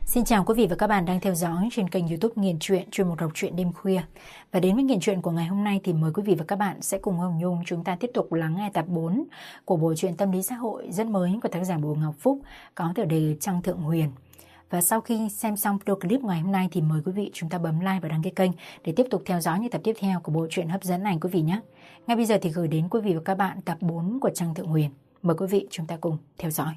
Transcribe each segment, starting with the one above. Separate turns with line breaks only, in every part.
Xin chào quý vị và các bạn đang theo dõi trên kênh YouTube Nghiền Truyện, chuyên mục đọc truyện đêm khuya. Và đến với Nghiền Truyện của ngày hôm nay thì mời quý vị và các bạn sẽ cùng Hồng Nhung chúng ta tiếp tục lắng nghe tập 4 của bộ truyện tâm lý xã hội rất mới của tác giả Bùi Ngọc Phúc có tựa đề Trăng Thượng Huyền. Và sau khi xem xong video clip ngày hôm nay thì mời quý vị chúng ta bấm like và đăng ký kênh để tiếp tục theo dõi những tập tiếp theo của bộ truyện hấp dẫn này quý vị nhé. Ngay bây giờ thì gửi đến quý vị và các bạn tập 4 của Trăng Thượng Huyền. Mời quý vị chúng ta cùng theo dõi.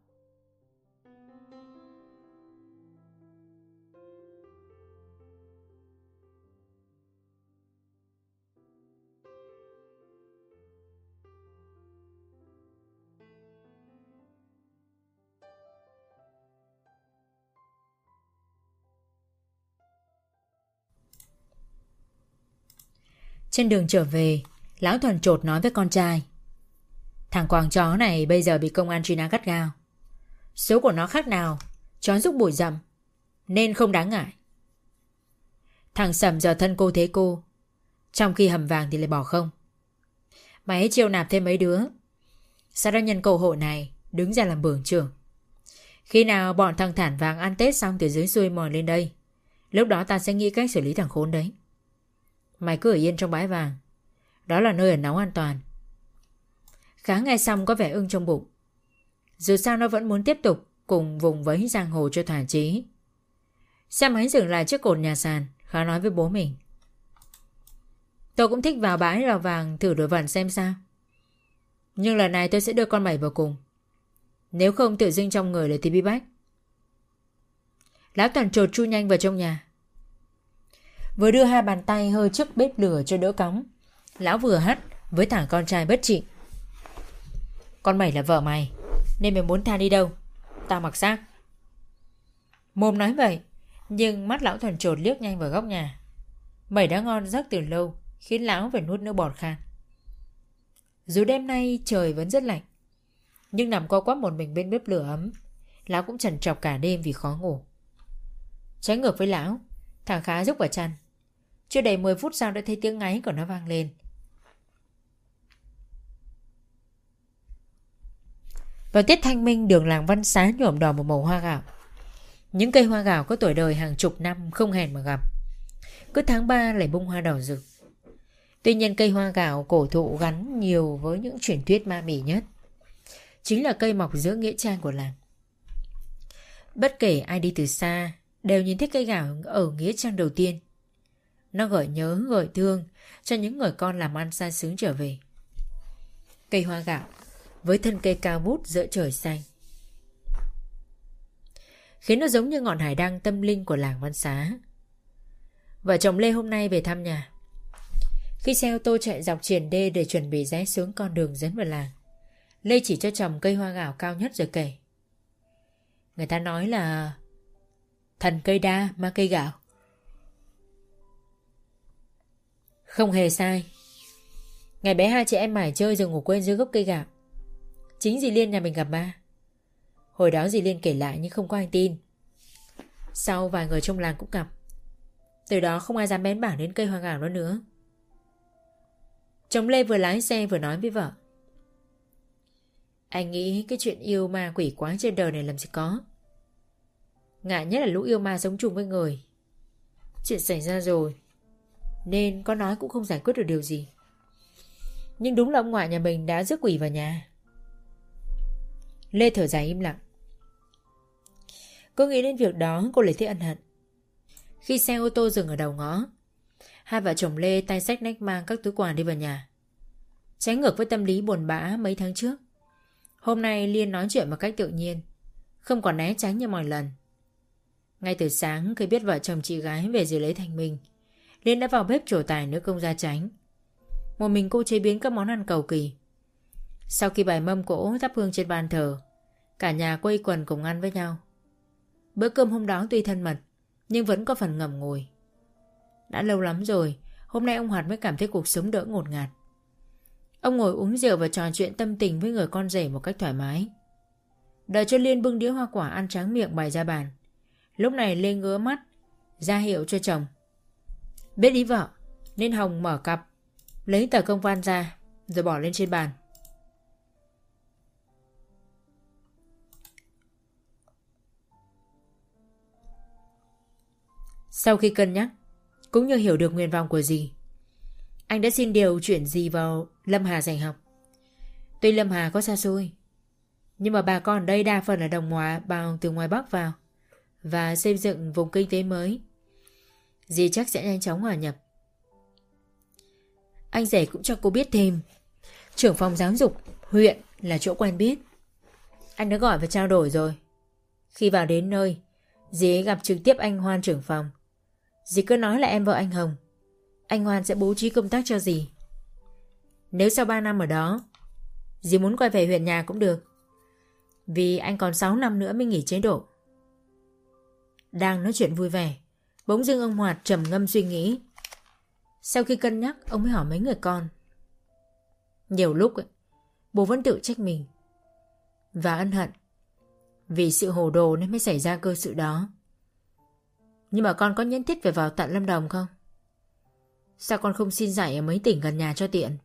Trên đường trở về, Lão Thuần chột nói với con trai: thằng quàng chó này bây giờ bị công an truy nã gắt gao. Số của nó khác nào chó rúc bụi rậm, nên không đáng ngại. Thằng Sầm giờ thân cô thế cô, trong khi hầm vàng thì lại bỏ không. Mày hãy chiêu nạp thêm mấy đứa, sau đó nhân cơ hội này đứng ra làm bưởng trưởng. Khi nào bọn thằng Thản Vàng ăn Tết xong từ dưới xuôi mò lên đây, lúc đó ta sẽ nghĩ cách xử lý thằng khốn đấy. Mày cứ ở yên trong bãi vàng, đó là nơi ẩn náu an toàn. Khá nghe xong có vẻ ưng trong bụng. Dù sao nó vẫn muốn tiếp tục cùng vùng vẫy giang hồ cho thỏa chí. Xe máy dừng lại trước cột nhà sàn. Khá nói với bố mình: tôi cũng thích vào bãi rào vàng thử đổi vận xem sao, nhưng lần này tôi sẽ đưa con mày vào cùng. Nếu không tự dưng trong người là thì bí bách. Lão Toàn trột chui nhanh vào trong nhà. Vừa đưa hai bàn tay hơi trước bếp lửa cho đỡ cóng, lão vừa hắt với thằng con trai bất trị: con mày là vợ mày, nên mày muốn tha đi đâu, tao mặc xác. Mồm nói vậy, nhưng mắt lão Thuần trột liếc nhanh vào góc nhà. Mẩy đã ngon giấc từ lâu, khiến lão phải nuốt nước bọt khan. Dù đêm nay trời vẫn rất lạnh, nhưng nằm co quắp một mình bên bếp lửa ấm, lão cũng trằn trọc cả đêm vì khó ngủ. Trái ngược với lão, thằng Khá rúc vào chăn. Chưa đầy 10 phút sau đã thấy tiếng ngáy của nó vang lên. Vào Tết Thanh Minh, đường làng Văn Xá nhuộm đỏ một màu hoa gạo. Những cây hoa gạo có tuổi đời hàng chục năm không hẹn mà gặp. Cứ tháng 3 lại bung hoa đỏ rực. Tuy nhiên cây hoa gạo cổ thụ gắn nhiều với những truyền thuyết ma mị nhất. Chính là cây mọc giữa nghĩa trang của làng. Bất kể ai đi từ xa đều nhìn thấy cây gạo ở nghĩa trang đầu tiên. Nó gợi nhớ gợi thương cho những người con làm ăn xa xứ trở về. Cây hoa gạo với thân cây cao vút giữa trời xanh, khiến nó giống như ngọn hải đăng tâm linh của làng Văn Xá. Vợ chồng Lê hôm nay về thăm nhà. Khi xe ô tô chạy dọc triền đê để chuẩn bị rẽ xuống con đường dẫn vào làng, Lê chỉ cho chồng cây hoa gạo cao nhất rồi kể: người ta nói là thần cây đa ma cây gạo. Không hề sai. Ngày bé hai chị em mải chơi rồi ngủ quên dưới gốc cây gạo. Chính dì Liên nhà mình gặp ma. Hồi đó dì Liên kể lại nhưng không có ai tin. Sau vài người trong làng cũng gặp. Từ đó không ai dám bén mảng đến cây hoa gạo đó nữa. Chồng Lê vừa lái xe vừa nói với vợ: anh nghĩ cái chuyện yêu ma quỷ quái trên đời này làm gì có. Ngại nhất là lũ yêu ma sống chung với người. Chuyện xảy ra rồi nên có nói cũng không giải quyết được điều gì. Nhưng đúng là ông ngoại nhà mình đã rước quỷ vào nhà. Lê thở dài im lặng. Cô nghĩ đến việc đó cô lại thấy ân hận. Khi xe ô tô dừng ở đầu ngõ, hai vợ chồng Lê tay xách nách mang các túi quà đi vào nhà. Trái ngược với tâm lý buồn bã mấy tháng trước, hôm nay Liên nói chuyện một cách tự nhiên, không còn né tránh như mọi lần. Ngay từ sáng khi biết vợ chồng chị gái về dự lễ Thanh Minh, Liên đã vào bếp trổ tài nữ công gia chánh. Một mình cô chế biến các món ăn cầu kỳ. Sau khi bày mâm cỗ thắp hương trên bàn thờ, cả nhà quây quần cùng ăn với nhau. Bữa cơm hôm đó tuy thân mật, nhưng vẫn có phần ngậm ngùi. Đã lâu lắm rồi, hôm nay ông Hoạt mới cảm thấy cuộc sống đỡ ngột ngạt. Ông ngồi uống rượu và trò chuyện tâm tình với người con rể một cách thoải mái. Đợi cho Liên bưng đĩa hoa quả ăn tráng miệng bày ra bàn, lúc này Liên ngứa mắt ra hiệu cho chồng. Biết ý vợ nên Hồng mở cặp, lấy tờ công văn ra rồi bỏ lên trên bàn. Sau khi cân nhắc, cũng như hiểu được nguyện vọng của dì, anh đã xin điều chuyển dì vào Lâm Hà dạy học. Tuy Lâm Hà có xa xôi, nhưng mà bà con ở đây đa phần là đồng bào từ ngoài Bắc vào và xây dựng vùng kinh tế mới. Dì chắc sẽ nhanh chóng hòa nhập. Anh rể cũng cho cô biết thêm trưởng phòng giáo dục huyện là chỗ quen biết. Anh đã gọi và trao đổi rồi. Khi vào đến nơi, dì ấy gặp trực tiếp anh Hoan trưởng phòng. Dì cứ nói là em vợ anh Hồng. Anh Hoan sẽ bố trí công tác cho dì. Nếu sau 3 năm ở đó, dì muốn quay về huyện nhà cũng được, vì anh còn 6 năm nữa mới nghỉ chế độ. Đang nói chuyện vui vẻ, bỗng dưng ông Hoạt trầm ngâm suy nghĩ. Sau khi cân nhắc, ông mới hỏi mấy người con. Nhiều lúc bố vẫn tự trách mình và ân hận vì sự hồ đồ nên mới xảy ra cơ sự đó. Nhưng mà con có nhất thiết phải vào tận Lâm Đồng không? Sao con không xin dạy ở mấy tỉnh gần nhà cho tiện?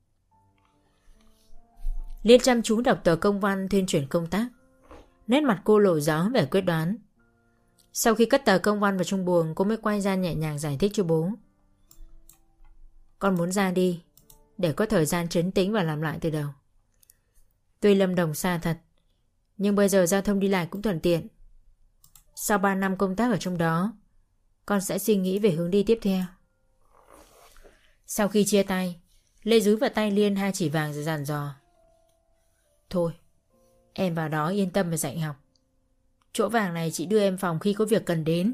Liên chăm chú đọc tờ công văn tuyên chuyển công tác. Nét mặt cô lộ rõ vẻ quyết đoán. Sau khi cất tờ công văn vào trong buồng, cô mới quay ra nhẹ nhàng giải thích cho bố. Con muốn ra đi để có thời gian trấn tĩnh và làm lại từ đầu. Tuy Lâm Đồng xa thật, nhưng bây giờ giao thông đi lại cũng thuận tiện. Sau 3 năm công tác ở trong đó, con sẽ suy nghĩ về hướng đi tiếp theo. Sau khi chia tay, Lê dúi vào tay Liên 2 chỉ vàng rồi dặn dò. Thôi, em vào đó yên tâm và dạy học. Chỗ vàng này chị đưa em phòng khi có việc cần đến.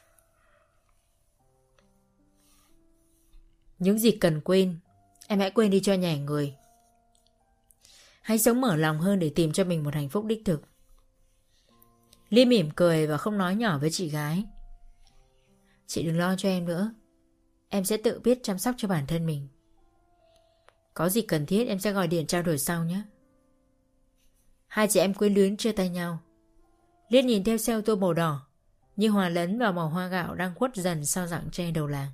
Những gì cần quên, em hãy quên đi cho nhẹ người. Hãy sống mở lòng hơn để tìm cho mình một hạnh phúc đích thực. Liên mỉm cười và không nói nhỏ với chị gái. Chị đừng lo cho em nữa. Em sẽ tự biết chăm sóc cho bản thân mình. Có gì cần thiết em sẽ gọi điện trao đổi sau nhé. Hai chị em quyến luyến chia tay nhau. Liên nhìn theo xe ô tô màu đỏ như hòa lẫn vào màu hoa gạo đang khuất dần sau rặng tre đầu làng.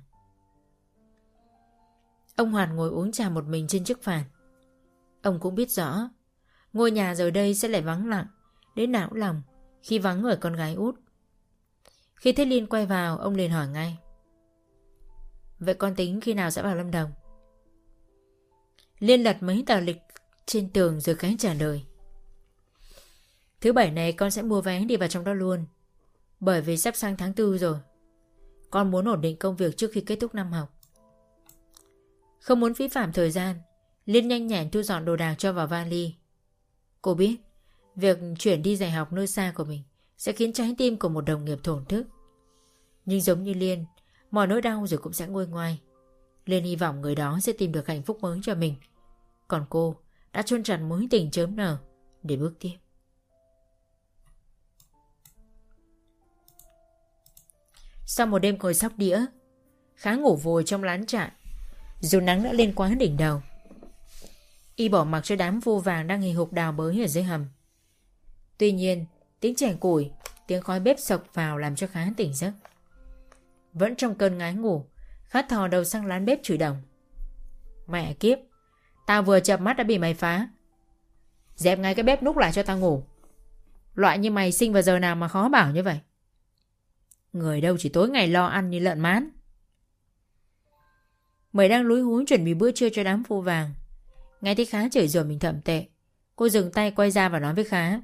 Ông Hoạt ngồi uống trà một mình trên chiếc phản. Ông cũng biết rõ ngôi nhà giờ đây sẽ lại vắng lặng đến não lòng khi vắng người con gái út. Khi thấy Liên quay vào, ông liền hỏi ngay. Vậy con tính khi nào sẽ vào Lâm Đồng? Liên lật mấy tờ lịch trên tường rồi khẽ trả lời. Thứ Bảy này con sẽ mua vé đi vào trong đó luôn. Bởi vì sắp sang tháng 4 rồi. Con muốn ổn định công việc trước khi kết thúc năm học. Không muốn phí phạm thời gian, Liên nhanh nhẹn thu dọn đồ đạc cho vào vali. Cô biết việc chuyển đi dạy học nơi xa của mình sẽ khiến trái tim của một đồng nghiệp thổn thức. Nhưng giống như Liên, mọi nỗi đau rồi cũng sẽ nguôi ngoai. Liên hy vọng người đó sẽ tìm được hạnh phúc mới cho mình. Còn cô đã chôn chặt mối tình chớm nở để bước tiếp. Sau một đêm ngồi sóc đĩa, Khá ngủ vùi trong lán trại, dù nắng đã lên quá đỉnh đầu. Y bỏ mặc cho đám vô vàng đang hì hục đào bới ở dưới hầm. Tuy nhiên, tiếng chè củi, tiếng khói bếp sộc vào làm cho Khá tỉnh giấc. Vẫn trong cơn ngái ngủ, Khá thò đầu sang lán bếp chửi đồng. Mẹ kiếp, tao vừa chợp mắt đã bị mày phá. Dẹp ngay cái bếp núc lại cho tao ngủ. Loại như mày sinh vào giờ nào mà khó bảo như vậy. Người đâu chỉ tối ngày lo ăn như lợn mán. Mày đang lúi húi chuẩn bị bữa trưa cho đám vô vàng. Nghe thấy Khá chửi rủa mình thậm tệ, cô dừng tay quay ra và nói với Khá.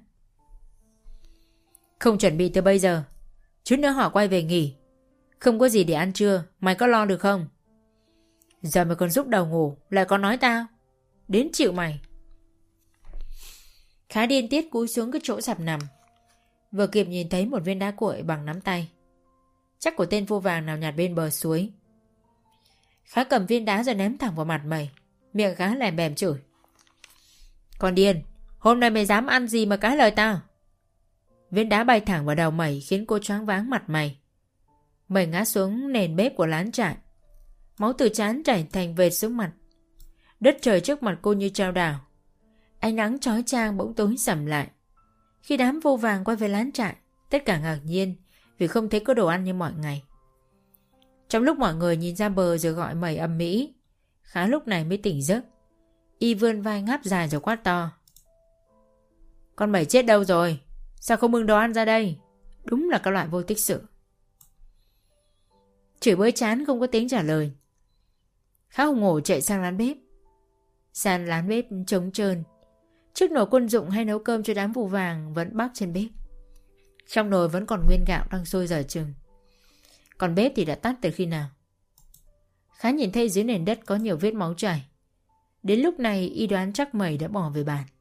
Không chuẩn bị từ bây giờ, chút nữa họ quay về nghỉ. Không có gì để ăn trưa, mày có lo được không? Giờ mày còn rúc đầu ngủ, lại còn nói tao. Đến chịu mày. Khá điên tiết cúi xuống cái chỗ sạp nằm, vừa kịp nhìn thấy một viên đá cuội bằng nắm tay. Chắc của tên vô vàng nào nhặt bên bờ suối. Khá cầm viên đá rồi ném thẳng vào mặt mày, miệng Khá lèm bèm chửi. Con điên, hôm nay mày dám ăn gì mà cãi lời tao? Viên đá bay thẳng vào đầu mày khiến cô choáng váng mặt mày. Mày ngã xuống nền bếp của lán trại. Máu từ trán chảy thành vệt xuống mặt. Đất trời trước mặt cô như trao đảo. Ánh nắng chói chang bỗng tối sầm lại. Khi đám vô vàng quay về lán trại, tất cả ngạc nhiên vì không thấy có đồ ăn như mọi ngày. Trong lúc mọi người nhìn ra bờ rồi gọi mày ầm ĩ, Khá lúc này mới tỉnh giấc. Y vươn vai ngáp dài rồi quát to. Con mày chết đâu rồi? Sao không bưng đồ ăn ra đây? Đúng là các loại vô tích sự. Chửi bới chán không có tiếng trả lời, Khá hùng hổ chạy sang lán bếp. Sàn lán bếp trống trơn, chiếc nồi quân dụng hay nấu cơm cho đám Phù Vàng vẫn bắc trên bếp. Trong nồi vẫn còn nguyên gạo đang sôi dở chừng, còn bếp thì đã tắt từ khi nào. Khá nhìn thấy dưới nền đất có nhiều vết máu chảy. Đến lúc này y đoán chắc Mẩy đã bỏ về bàn.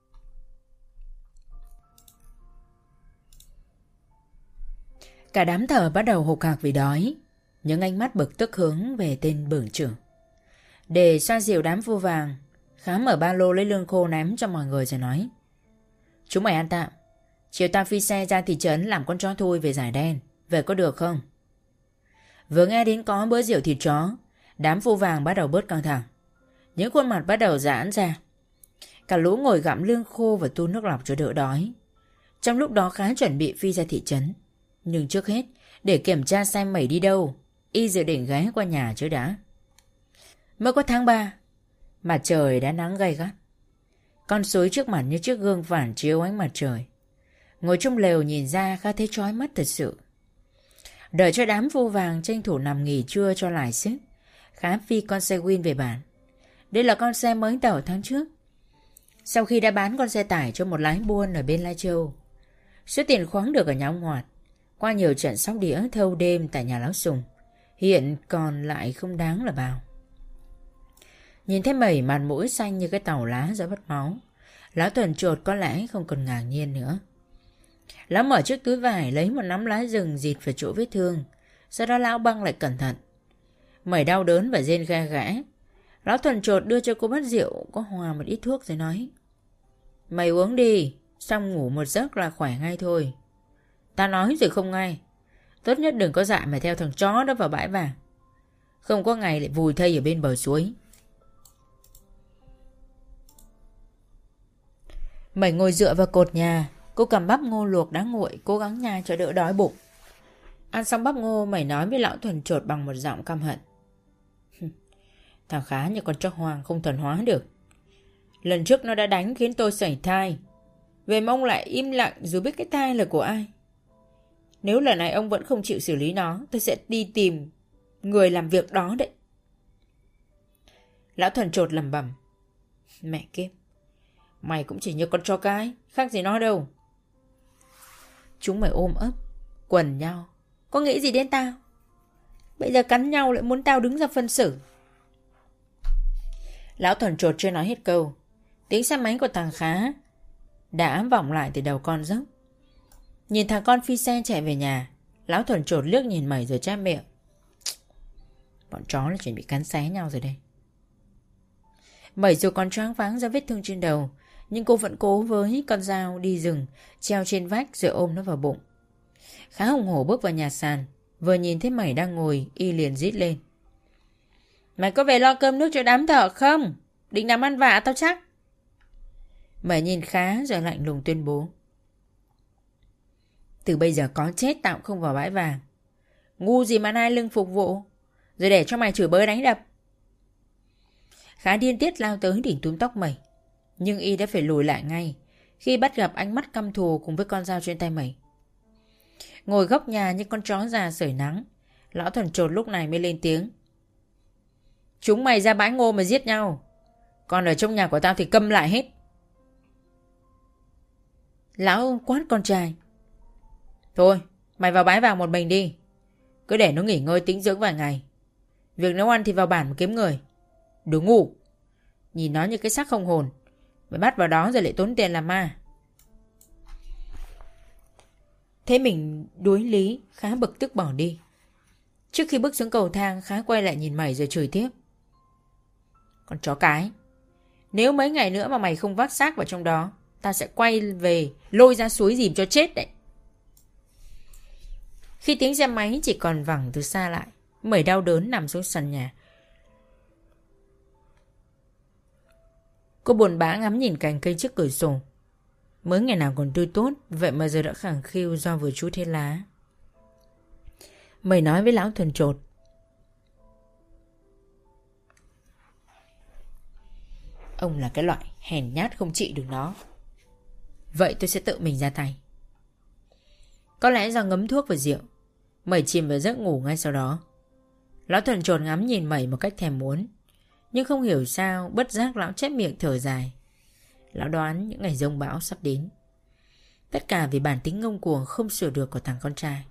Cả đám thợ bắt đầu hục hạc vì đói. Những ánh mắt bực tức hướng về tên bưởng trưởng. Để xoa dịu đám Phù Vàng, Khá mở ba lô lấy lương khô ném cho mọi người rồi nói: Chúng mày ăn tạm, chiều tao phi xe ra thị trấn làm con chó thui về giải đen, về có được không? Vừa nghe đến có bữa rượu thịt chó, đám Phù Vàng bắt đầu bớt căng thẳng. Những khuôn mặt bắt đầu giãn ra. Cả lũ ngồi gặm lương khô và tu nước lọc cho đỡ đói. Trong lúc đó Khá chuẩn bị phi ra thị trấn. Nhưng trước hết, để kiểm tra xem Mẩy đi đâu, y dự định ghé qua nhà chứ đã. Mới có tháng 3, mặt trời đã nắng gay gắt. Con suối trước mặt như chiếc gương phản chiếu ánh mặt trời. Ngồi trong lều nhìn ra Khá thấy chói mắt thật sự. Đợi cho đám Phù Vàng tranh thủ nằm nghỉ trưa cho lại sức, Khá phi con xe Win về bản. Đây là con xe mới tàu tháng trước. Sau khi đã bán con xe tải cho một lái buôn ở bên Lai Châu, số tiền khoáng được ở nhà ông Hoạt, qua nhiều trận sóc đĩa thâu đêm tại nhà Lão Sùng, hiện còn lại không đáng là bao. Nhìn thấy Mẩy mặt mũi xanh như cái tàu lá do mất máu, Lão Thuần chột có lẽ không còn ngạc nhiên nữa. Lão mở chiếc túi vải lấy một nắm lá rừng dịt vào chỗ vết thương, sau đó lão băng lại cẩn thận. Mẩy đau đớn và rên ghe gã. Lão Thuần chột đưa cho cô bát rượu có hòa một ít thuốc rồi nói: Mày uống đi, xong ngủ một giấc là khỏe ngay thôi. Ta nói rồi không nghe. Tốt nhất đừng có dạ mà theo thằng chó đó vào bãi vàng. Không có ngày lại vùi thây ở bên bờ suối. Mẩy ngồi dựa vào cột nhà. Cô cầm bắp ngô luộc đã nguội, cố gắng nhai cho đỡ đói bụng. Ăn xong bắp ngô, Mẩy nói với Lão Thuần chột bằng một giọng căm hận: Thằng Khá như con chó hoang không thuần hóa được. Lần trước nó đã đánh khiến tôi sảy thai. Về mà ông lại im lặng dù biết cái thai là của ai. Nếu lần này ông vẫn không chịu xử lý nó, tôi sẽ đi tìm người làm việc đó đấy. Lão Thuần chột lẩm bẩm: Mẹ kiếp, mày cũng chỉ như con chó cái, khác gì nó đâu. Chúng mày ôm ấp, quần nhau, có nghĩ gì đến tao? Bây giờ cắn nhau lại muốn tao đứng ra phân xử. Lão Thuần chột chưa nói hết câu, tiếng xe máy của thằng Khá đã vọng lại từ đầu con dốc. Nhìn thằng con phi xe chạy về nhà, Lão Thuần chột liếc nhìn Mẩy rồi chép miệng: Bọn chó là chuẩn bị cắn xé nhau rồi đây. Mẩy dù còn choáng váng do vết thương trên đầu, nhưng cô vẫn cố với con dao đi rừng, treo trên vách rồi ôm nó vào bụng. Khá hùng hổ bước vào nhà sàn, vừa nhìn thấy Mẩy đang ngồi, y liền rít lên: Mày có về lo cơm nước cho đám thợ không? Định làm ăn vạ tao chắc. Mẩy nhìn Khá rồi lạnh lùng tuyên bố: Từ bây giờ có chết tao cũng không vào bãi vàng. Ngu gì mà nai lưng phục vụ, rồi để cho mày chửi bới đánh đập. Khá điên tiết lao tới đỉnh túm tóc Mẩy, nhưng y đã phải lùi lại ngay khi bắt gặp ánh mắt căm thù cùng với con dao trên tay Mẩy. Ngồi góc nhà như con chó già sưởi nắng, Lão Thuần chột lúc này mới lên tiếng: Chúng mày ra bãi ngô mà giết nhau, còn ở trong nhà của tao thì câm lại hết. Lão quát con trai: Thôi, mày vào bãi vàng một mình đi, cứ để nó nghỉ ngơi tĩnh dưỡng vài ngày. Việc nấu ăn thì vào bản mà kiếm người. Đừng ngu, nhìn nó như cái xác không hồn, mày bắt vào đó rồi lại tốn tiền làm ma. Thế mình đuối lý, Khá bực tức bỏ đi. Trước khi bước xuống cầu thang, Khá quay lại nhìn Mẩy rồi chửi tiếp: Con chó cái, nếu mấy ngày nữa mà mày không vác xác vào trong đó, tao sẽ quay về lôi ra suối dìm cho chết đấy. Khi tiếng xe máy chỉ còn vẳng từ xa lại, Mẩy đau đớn nằm xuống sàn nhà. Cô buồn bã ngắm nhìn cành cây trước cửa sổ. Mới ngày nào còn tươi tốt, vậy mà giờ đã khẳng khiu do vừa trút hết lá. Mẩy nói với Lão Thuần chột: Ông là cái loại hèn nhát không trị được nó. Vậy tôi sẽ tự mình ra tay. Có lẽ do ngấm thuốc và rượu, Mẩy chìm vào giấc ngủ ngay sau đó. Lão Thuần chột ngắm nhìn Mẩy một cách thèm muốn. Nhưng không hiểu sao bất giác lão chép miệng thở dài. Lão đoán những ngày giông bão sắp đến. Tất cả vì bản tính ngông cuồng không sửa được của thằng con trai.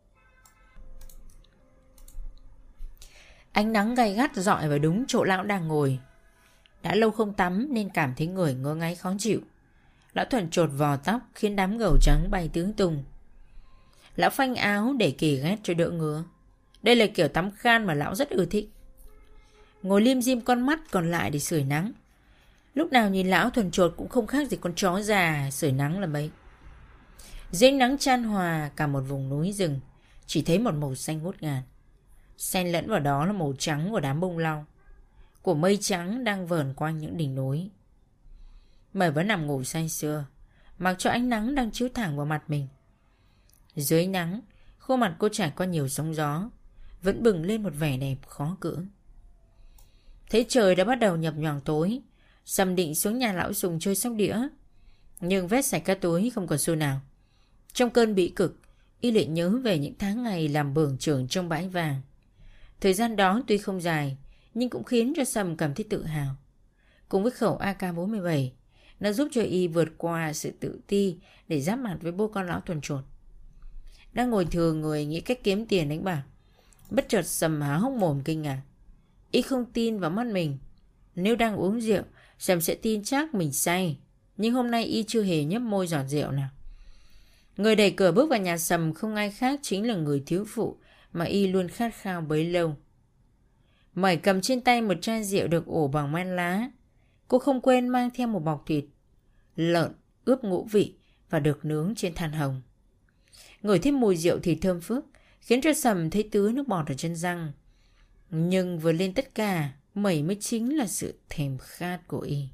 Ánh nắng gay gắt rọi vào đúng chỗ lão đang ngồi. Đã lâu không tắm nên cảm thấy người ngứa ngáy khó chịu. Lão Thuần chột vò tóc khiến đám gầu trắng bay tứ tung. Lão phanh áo để kỳ ghét cho đỡ ngứa. Đây là kiểu tắm khan mà lão rất ưa thích. Ngồi lim dim con mắt còn lại để sưởi nắng. Lúc nào nhìn lão Thuần chột cũng không khác gì con chó già sưởi nắng là mấy. Dưới nắng chan hòa cả một vùng núi rừng, chỉ thấy một màu xanh ngút ngàn. Xen lẫn vào đó là màu trắng của đám bông lau, của mây trắng đang vờn quanh những đỉnh núi. Mày vẫn nằm ngủ say sưa, mặc cho ánh nắng đang chiếu thẳng vào mặt mình. Dưới nắng, khuôn mặt cô trải qua nhiều sóng gió, vẫn bừng lên một vẻ đẹp khó cưỡng. Thấy trời đã bắt đầu nhập nhoàng tối, Sầm định xuống nhà lão Sùng chơi sóc đĩa, nhưng vét sạch các túi không còn xu nào. Trong cơn bĩ cực, y lại nhớ về những tháng ngày làm bưởng trưởng trong bãi vàng. Thời gian đó tuy không dài, nhưng cũng khiến cho Sầm cảm thấy tự hào. Cùng với khẩu AK-47, nó giúp cho y vượt qua sự tự ti để giáp mặt với bố con lão Thuần chột. Đang ngồi thừa người nghĩ cách kiếm tiền đánh bạc, bất chợt Sầm há hốc mồm kinh ngạc. Y không tin vào mắt mình. Nếu đang uống rượu, Sầm sẽ tin chắc mình say, nhưng hôm nay y chưa hề nhấp môi giọt rượu nào. Người đẩy cửa bước vào nhà Sầm không ai khác chính là người thiếu phụ mà y luôn khát khao bấy lâu. Mẩy cầm trên tay một chai rượu được ủ bằng men lá. Cô không quên mang theo một bọc thịt lợn ướp ngũ vị và được nướng trên than hồng. Ngửi thấy mùi rượu thì thơm phức, khiến cho Sầm thấy tứa nước bọt ở chân răng. Nhưng vừa lên tất cả, Mẩy mới chính là sự thèm khát của y.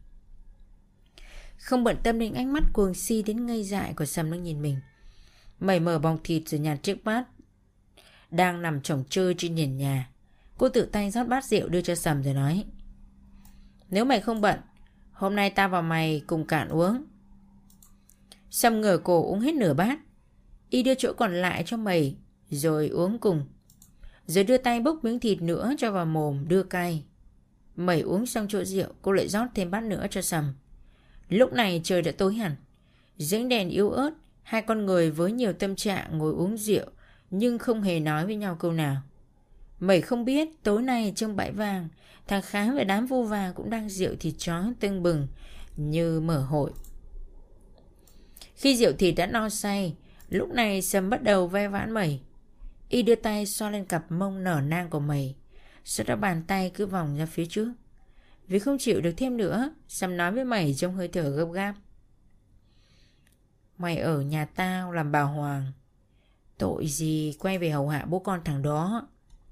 Không bận tâm đến ánh mắt cuồng si đến ngây dại của Sầm đang nhìn mình, Mẩy mở bọc thịt rồi nhặt chiếc bát đang nằm chồng chơi trên nền nhà. Cô tự tay rót bát rượu đưa cho Sầm rồi nói: "Nếu mày không bận, hôm nay tao và mày cùng cạn uống." Sầm ngửa cổ uống hết nửa bát. Y đưa chỗ còn lại cho Mẩy rồi uống cùng, rồi đưa tay bốc miếng thịt nữa cho vào mồm đưa cay. Mẩy uống xong chỗ rượu, cô lại rót thêm bát nữa cho Sầm. Lúc này trời đã tối hẳn, dưới đèn yếu ớt, hai con người với nhiều tâm trạng ngồi uống rượu nhưng không hề nói với nhau câu nào. Mẩy không biết tối nay trong bãi vàng, thằng Khá và đám vô vàng cũng đang rượu thịt chó tưng bừng như mở hội. Khi rượu thịt đã no say, lúc này Sầm bắt đầu ve vãn Mẩy. Y đưa tay xoa lên cặp mông nở nang của Mẩy, sau đó bàn tay cứ vòng ra phía trước. Vì không chịu được thêm nữa, Sầm nói với Mẩy trong hơi thở gấp gáp: "Mày ở nhà tao làm bà Hoàng, tội gì quay về hầu hạ bố con thằng đó."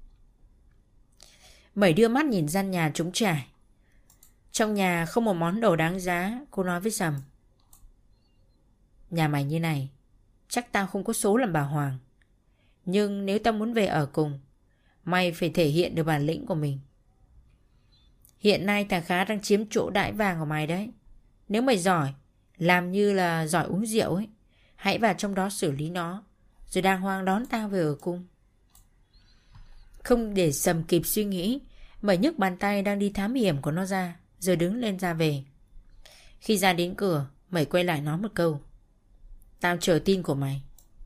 Mẩy đưa mắt nhìn gian nhà trống trải. Trong nhà không một món đồ đáng giá. Cô nói với Sầm: "Nhà mày như này, chắc tao không có số làm bà Hoàng. Nhưng nếu tao muốn về ở cùng, mày phải thể hiện được bản lĩnh của mình. Hiện nay thằng Khá đang chiếm chỗ đãi vàng của mày đấy. Nếu mày giỏi, làm như là giỏi uống rượu ấy, hãy vào trong đó xử lý nó, rồi đàng hoàng đón tao về ở cùng." Không để Sầm kịp suy nghĩ, Mẩy nhấc bàn tay đang đi thám hiểm của nó ra, rồi đứng lên ra về. Khi ra đến cửa, Mẩy quay lại nói một câu: "Tao chờ tin của mày."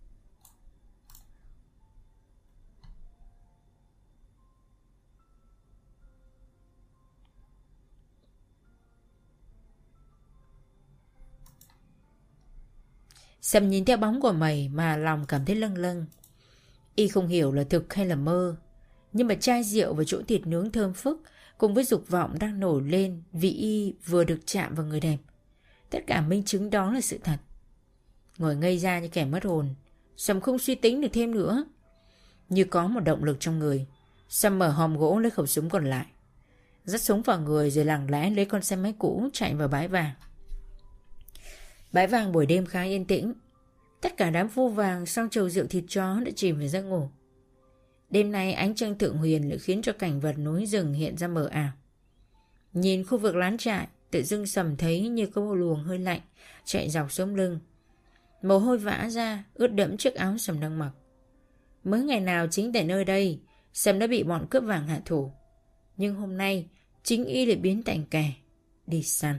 Sầm nhìn theo bóng của Mẩy mà lòng cảm thấy lâng lâng. Y không hiểu là thực hay là mơ, nhưng mà chai rượu và chỗ thịt nướng thơm phức cùng với dục vọng đang nổi lên vì y vừa được chạm vào người đẹp, tất cả minh chứng đó là sự thật. Ngồi ngây ra như kẻ mất hồn, Sầm không suy tính được thêm nữa. Như có một động lực trong người, Sầm mở hòm gỗ lấy khẩu súng còn lại, dắt súng vào người rồi lặng lẽ lấy con xe máy cũ chạy vào bãi vàng. Bãi vàng buổi đêm khá yên tĩnh. Tất cả đám vô vàng sau chầu rượu thịt chó đã chìm vào giấc ngủ. Đêm nay ánh trăng thượng huyền lại khiến cho cảnh vật núi rừng hiện ra mờ ảo. Nhìn khu vực lán trại, tự dưng Sầm thấy như có một luồng hơi lạnh chạy dọc sống lưng. Mồ hôi vã ra ướt đẫm chiếc áo Sầm đang mặc. Mới ngày nào chính tại nơi đây, Sầm đã bị bọn cướp vàng hạ thủ, nhưng hôm nay chính y lại biến thành kẻ đi săn.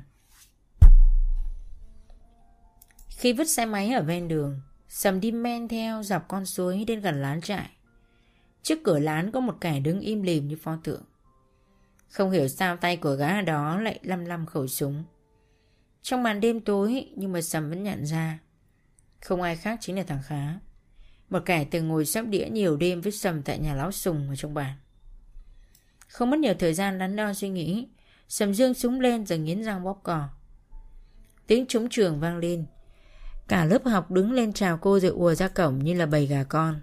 Khi vứt xe máy ở ven đường, Sầm đi men theo dọc con suối đến gần lán trại. Trước cửa lán có một kẻ đứng im lìm như pho tượng. Không hiểu sao tay của gã đó lại lăm lăm khẩu súng. Trong màn đêm tối, nhưng mà Sầm vẫn nhận ra không ai khác chính là thằng Khá, một kẻ từng ngồi sắp đĩa nhiều đêm với Sầm tại nhà lão Sùng ở trong bản. Không mất nhiều thời gian đắn đo suy nghĩ, Sầm giương súng lên rồi nghiến răng bóp cò. Tiếng trống trường vang lên. Cả lớp học đứng lên chào cô rồi ùa ra cổng như là bầy gà con.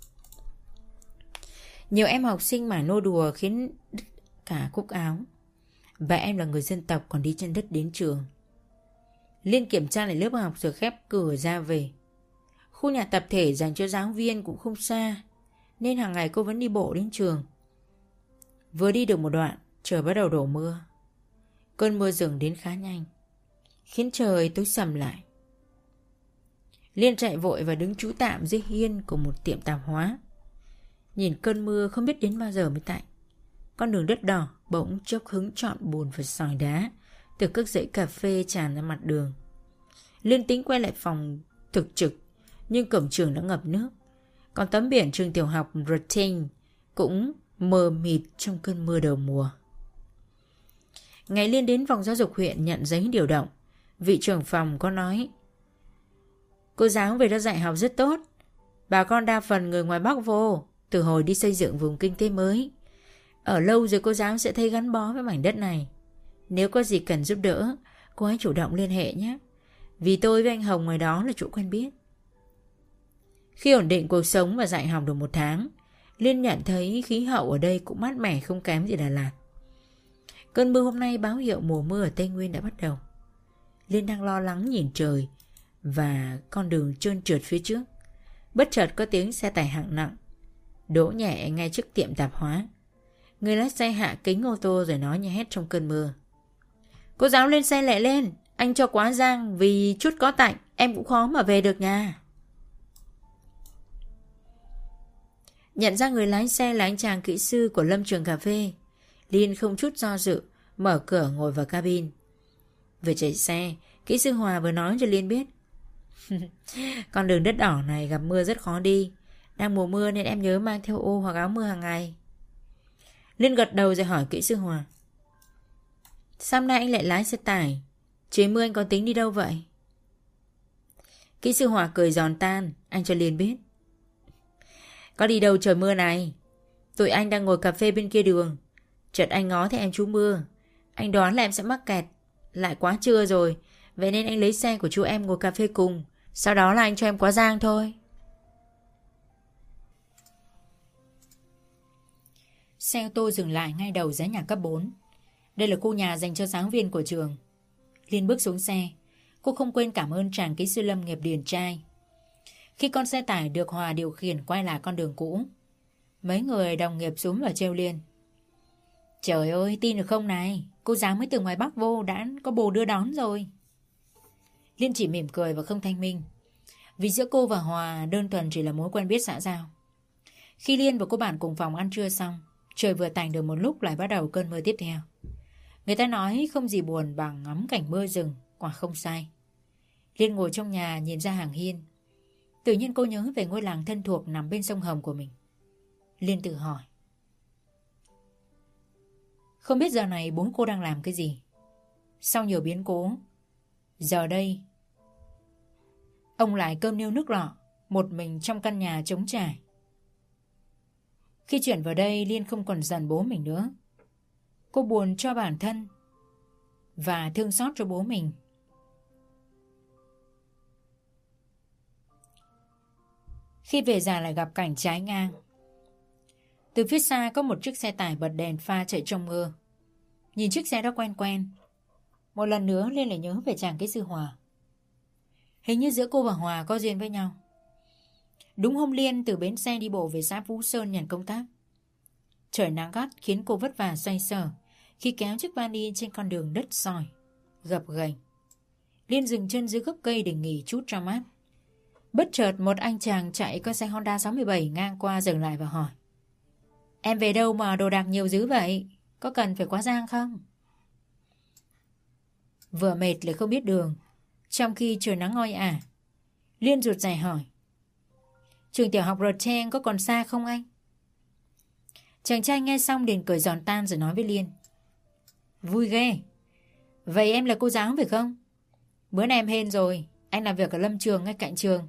Nhiều em học sinh mải nô đùa khiến đứt cả cúc áo. Và em là người dân tộc còn đi chân đất đến trường. Liên kiểm tra lại lớp học rồi khép cửa ra về. Khu nhà tập thể dành cho giáo viên cũng không xa, nên hàng ngày cô vẫn đi bộ đến trường. Vừa đi được một đoạn, trời bắt đầu đổ mưa. Cơn mưa dừng đến khá nhanh, khiến trời tối sầm lại. Liên chạy vội và đứng trú tạm dưới hiên của một tiệm tạp hóa. Nhìn cơn mưa không biết đến bao giờ mới tạnh. Con đường đất đỏ bỗng chốc hứng trọn bùn và sỏi đá từ các dãy cà phê tràn ra mặt đường. Liên tính quay lại phòng thực trực, nhưng cổng trường đã ngập nước. Còn tấm biển trường tiểu học Routine cũng mờ mịt trong cơn mưa đầu mùa. Ngày Liên đến phòng giáo dục huyện nhận giấy điều động, vị trưởng phòng có nói: cô giáo về đó dạy học rất tốt. Bà con đa phần người ngoài Bắc vô, từ hồi đi xây dựng vùng kinh tế mới. Ở lâu rồi cô giáo sẽ thấy gắn bó với mảnh đất này. Nếu có gì cần giúp đỡ, cô hãy chủ động liên hệ nhé. Vì tôi với anh Hồng ngoài đó là chỗ quen biết. Khi ổn định cuộc sống và dạy học được 1 tháng, Liên nhận thấy khí hậu ở đây cũng mát mẻ không kém gì Đà Lạt. Cơn mưa hôm nay báo hiệu mùa mưa ở Tây Nguyên đã bắt đầu. Liên đang lo lắng nhìn trời và con đường trơn trượt phía trước. Bất chợt có tiếng xe tải hạng nặng đỗ nhẹ ngay trước tiệm tạp hóa. Người lái xe hạ kính ô tô rồi nói như hét trong cơn mưa: cô giáo lên xe lẹ lên, anh cho quá giang vì chút có tạnh, em cũng khó mà về được nhà. Nhận ra người lái xe là anh chàng kỹ sư của Lâm Trường Cà Phê, Liên không chút do dự mở cửa ngồi vào cabin. Vừa chạy xe, kỹ sư Hòa vừa nói cho Liên biết: con đường đất đỏ này gặp mưa rất khó đi. Đang mùa mưa nên em nhớ mang theo ô hoặc áo mưa hàng ngày. Liên gật đầu rồi hỏi kỹ sư Hòa: sao hôm nay anh lại lái xe tải? Trời mưa anh có tính đi đâu vậy? Kỹ sư Hòa cười giòn tan, anh cho Liên biết: có đi đâu trời mưa này. Tụi anh đang ngồi cà phê bên kia đường. Chợt anh ngó thấy em trú mưa. Anh đoán là em sẽ mắc kẹt. Lại quá trưa rồi, vậy nên anh lấy xe của chú em ngồi cà phê cùng. Sau đó là anh cho em quá giang thôi. Xe ô tô dừng lại ngay đầu dãy nhà cấp 4. Đây là khu nhà dành cho giáo viên của trường. Liên bước xuống xe, cô không quên cảm ơn chàng kỹ sư lâm nghiệp điển trai. Khi con xe tải được Hòa điều khiển quay lại con đường cũ, mấy người đồng nghiệp xuống và trêu Liên: trời ơi, tin được không này, cô giáo mới từ ngoài Bắc vô đã có bồ đưa đón rồi. Liên chỉ mỉm cười và không thanh minh, vì giữa cô và Hòa đơn thuần chỉ là mối quen biết xã giao. Khi Liên và cô bạn cùng phòng ăn trưa xong, trời vừa tạnh được một lúc lại bắt đầu cơn mưa tiếp theo. Người ta nói không gì buồn bằng ngắm cảnh mưa rừng, quả không sai. Liên ngồi trong nhà nhìn ra hàng hiên. Tự nhiên cô nhớ về ngôi làng thân thuộc nằm bên sông Hồng của mình. Liên tự hỏi: không biết giờ này bố cô đang làm cái gì? Sau nhiều biến cố, giờ đây ông lại cơm niêu nước lọ, một mình trong căn nhà trống trải. Khi chuyển vào đây, Liên không còn giận bố mình nữa. Cô buồn cho bản thân và thương xót cho bố mình. Khi về già lại gặp cảnh trái ngang. Từ phía xa có một chiếc xe tải bật đèn pha chạy trong mưa. Nhìn chiếc xe đó quen quen. Một lần nữa Liên lại nhớ về chàng kỹ sư Hòa. Hình như giữa cô và Hòa có duyên với nhau. Đúng hôm Liên từ bến xe đi bộ về xã Phú Sơn nhận công tác. Trời nắng gắt khiến cô vất vả xoay sở khi kéo chiếc vali trên con đường đất sỏi, gập ghềnh. Liên dừng chân dưới gốc cây để nghỉ chút cho mát. Bất chợt một anh chàng chạy con xe Honda 67 ngang qua dừng lại và hỏi: Em về đâu mà đồ đạc nhiều dữ vậy? Có cần phải quá giang không? Vừa mệt lại không biết đường, trong khi trời nắng oi ả, Liên rụt rè hỏi. Trường tiểu học Roteng có còn xa không anh? Chàng trai nghe xong liền cười giòn tan rồi nói với Liên. Vui ghê. Vậy em là cô giáo phải không? Bữa nay em hên rồi, anh làm việc ở lâm trường ngay cạnh trường.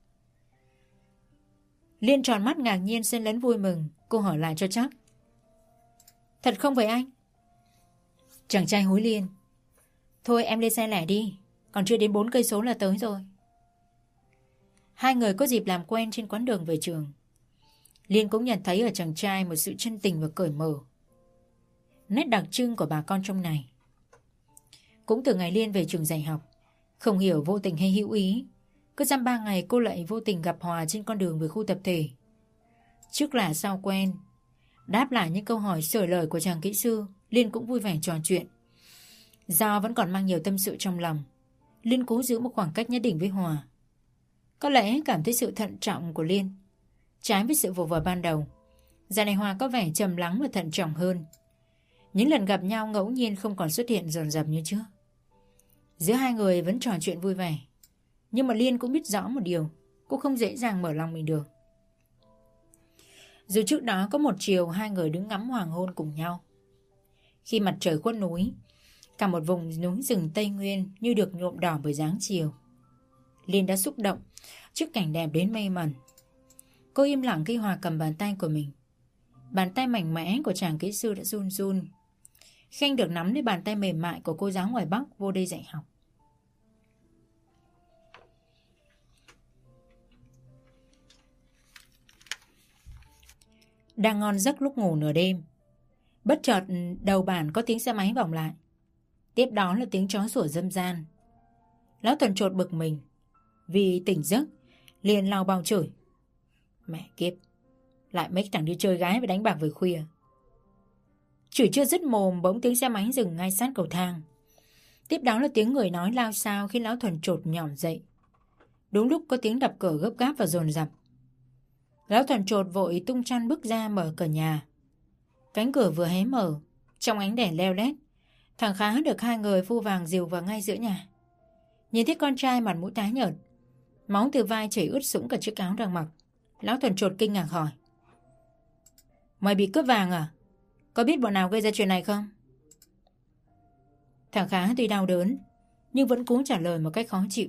Liên tròn mắt ngạc nhiên xen lẫn vui mừng. Cô hỏi lại cho chắc. Thật không vậy anh? Chàng trai hối Liên. Thôi em lên xe lẻ đi, còn chưa đến 4 cây số là tới rồi. Hai người có dịp làm quen trên quãng đường về trường. Liên cũng nhận thấy ở chàng trai một sự chân tình và cởi mở, nét đặc trưng của bà con trong này. Cũng từ ngày Liên về trường dạy học, không hiểu vô tình hay hữu ý, cứ dăm 3 ngày cô lại vô tình gặp Hòa trên con đường về khu tập thể. Trước lạ sau quen, đáp lại những câu hỏi sởi lời của chàng kỹ sư, Liên cũng vui vẻ trò chuyện. Do vẫn còn mang nhiều tâm sự trong lòng, Liên cố giữ một khoảng cách nhất định với Hòa. Có lẽ cảm thấy sự thận trọng của Liên trái với sự vồ vập ban đầu, dạo này Hòa có vẻ trầm lắng và thận trọng hơn. Những lần gặp nhau ngẫu nhiên không còn xuất hiện dồn dập như trước. Giữa hai người vẫn trò chuyện vui vẻ, nhưng mà Liên cũng biết rõ một điều, cô không dễ dàng mở lòng mình được. Dù trước đó có một chiều hai người đứng ngắm hoàng hôn cùng nhau. Khi mặt trời khuất núi, cả một vùng núi rừng Tây Nguyên như được nhuộm đỏ bởi dáng chiều. Liên đã xúc động trước cảnh đẹp đến mê mẩn. Cô im lặng khi Hòa cầm bàn tay của mình. Bàn tay mạnh mẽ của chàng kỹ sư đã run run khi anh được nắm lấy bàn tay mềm mại của cô giáo ngoài Bắc vô đây dạy học. Đang ngon giấc lúc ngủ nửa đêm, bất chợt đầu bàn có tiếng xe máy vọng lại. Tiếp đó là tiếng chó sủa râm ran. Lão Tuần chột bực mình vì tỉnh giấc, liền lao bao chửi. Mẹ kiếp, lại mấy thằng đi chơi gái và đánh bạc về khuya. Chửi chưa dứt mồm, bỗng tiếng xe máy dừng ngay sát cầu thang. Tiếp đó là tiếng người nói lao xao khiến lão Thuần chột nhỏm dậy. Đúng lúc có tiếng đập cửa gấp gáp và dồn dập. Lão Thuần chột vội tung chăn bước ra mở cửa nhà. Cánh cửa vừa hé mở, trong ánh đèn leo lét, thằng Khá được hai người phu vàng dìu vào ngay giữa nhà. Nhìn thấy con trai mặt mũi tái nhợt, máu từ vai chảy ướt sũng cả chiếc áo đang mặc, lão Thuần chột kinh ngạc hỏi. Mày bị cướp vàng à? Có biết bọn nào gây ra chuyện này không? Thằng Khá tuy đau đớn nhưng vẫn cố trả lời một cách khó chịu.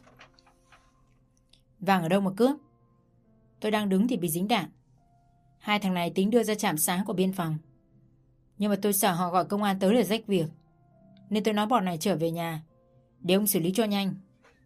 Vàng ở đâu mà cướp? Tôi đang đứng thì bị dính đạn. Hai thằng này tính đưa ra trạm xá của biên phòng, nhưng mà tôi sợ họ gọi công an tới để rách việc, nên tôi nói bọn này trở về nhà để ông xử lý cho nhanh.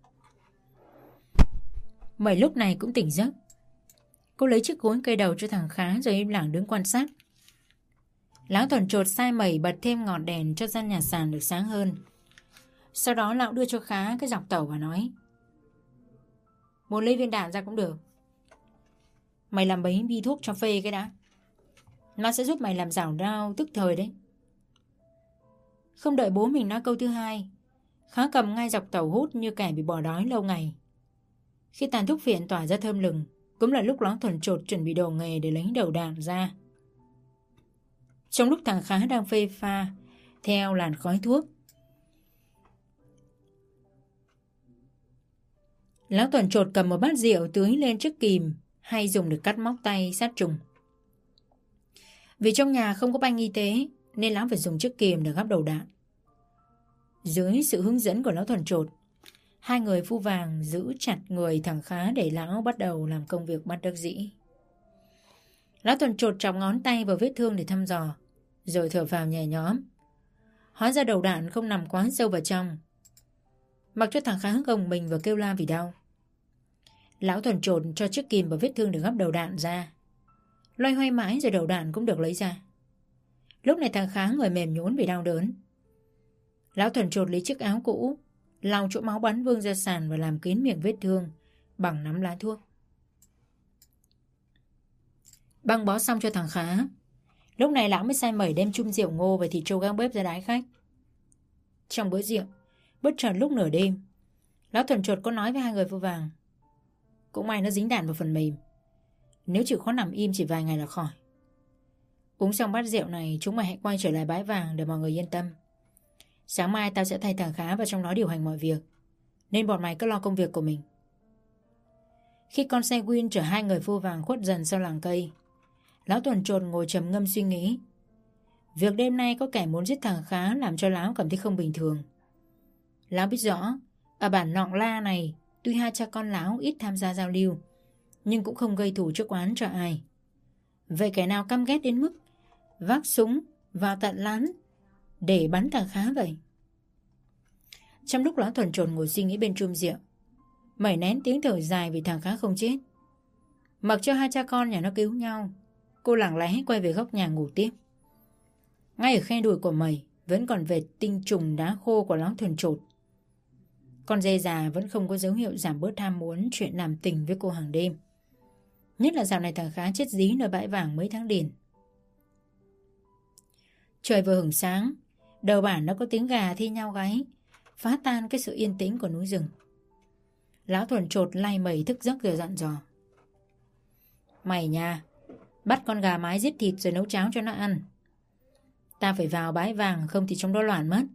Mày lúc này cũng tỉnh giấc. Cô lấy chiếc gối cây đầu cho thằng Khá rồi im lặng đứng quan sát. Lão Thuần chột sai mẩy bật thêm ngọn đèn cho gian nhà sàn được sáng hơn. Sau đó lão đưa cho Khá cái dọc tẩu và nói. Muốn lấy viên đạn ra cũng được. Mày làm bấy bi thuốc cho phê cái đã. Nó sẽ giúp mày làm giảm đau tức thời đấy. Không đợi bố mình nói câu thứ hai, Khá cầm ngay dọc tẩu hút như kẻ bị bỏ đói lâu ngày. Khi tàn thuốc phiện tỏa ra thơm lừng, cũng là lúc lão Thuần chột chuẩn bị đồ nghề để lấy đầu đạn ra. Trong lúc thằng Khá đang phê pha theo làn khói thuốc, lão Thuần chột cầm một bát rượu tưới lên chiếc kìm hay dùng để cắt móc tay sát trùng. Vì trong nhà không có banh y tế nên lão phải dùng chiếc kìm để gắp đầu đạn. Dưới sự hướng dẫn của lão Thuần chột, hai người phu vàng giữ chặt người thằng Khá để lão bắt đầu làm công việc bất đắc dĩ. Lão Thuần chột chọc ngón tay vào vết thương để thăm dò, rồi thở phào nhẹ nhõm. Hóa ra đầu đạn không nằm quá sâu vào trong. Mặc cho thằng Khá gồng mình và kêu la vì đau. Lão Thuần chột cho chiếc kìm vào vết thương để gắp đầu đạn ra. Loay hoay mãi rồi đầu đạn cũng được lấy ra. Lúc này thằng Khá người mềm nhũn vì đau đớn. Lão Thuần chột lấy chiếc áo cũ, lau chỗ máu bắn vương ra sàn và làm kín miệng vết thương bằng nắm lá thuốc. Băng bó xong cho thằng Khá, lúc này lão mới sai mẩy đem chung rượu ngô và thịt trâu gang bếp ra đái khách. Trong bữa rượu, bất chợt lúc nửa đêm, lão Thuần chột có nói với hai người phu vàng. Cũng may nó dính đạn vào phần mềm, nếu chịu khó nằm im chỉ vài ngày là khỏi. Uống xong bát rượu này, chúng mày hãy quay trở lại bãi vàng để mọi người yên tâm. Sáng mai tao sẽ thay thằng Khá vào trong đó điều hành mọi việc, nên bọn mày cứ lo công việc của mình. Khi con xe Win chở hai người vô vàng khuất dần sau làng cây, lão Tuần Chột ngồi trầm ngâm suy nghĩ. Việc đêm nay có kẻ muốn giết thằng Khá làm cho lão cảm thấy không bình thường. Lão biết rõ, ở bản Nọng La này, tuy hai cha con lão ít tham gia giao lưu, nhưng cũng không gây thù chuốc oán cho ai. Vậy kẻ nào căm ghét đến mức vác súng vào tận lán để bắn thằng Khá vậy? Trong lúc lão Tuần Chột ngồi suy nghĩ bên chum rượu, Mẩy nén tiếng thở dài vì thằng Khá không chết. Mặc cho hai cha con nhà nó cứu nhau, cô lặng lẽ quay về góc nhà ngủ tiếp. Ngay ở khe đùi của Mẩy vẫn còn vệt tinh trùng đá khô của lão Tuần Chột. Con dê già vẫn không có dấu hiệu giảm bớt ham muốn chuyện làm tình với cô hàng đêm. Nhất là dạo này thằng Khá chết dí nơi bãi vàng mấy tháng liền. Trời vừa hửng sáng, đầu bản nó có tiếng gà thi nhau gáy, phá tan cái sự yên tĩnh của núi rừng. Lão Tuần Chột lay Mẩy thức giấc rồi dặn dò. Mày nha, bắt con gà mái giết thịt rồi nấu cháo cho nó ăn. Ta phải vào bãi vàng, không thì trong đó loạn mất.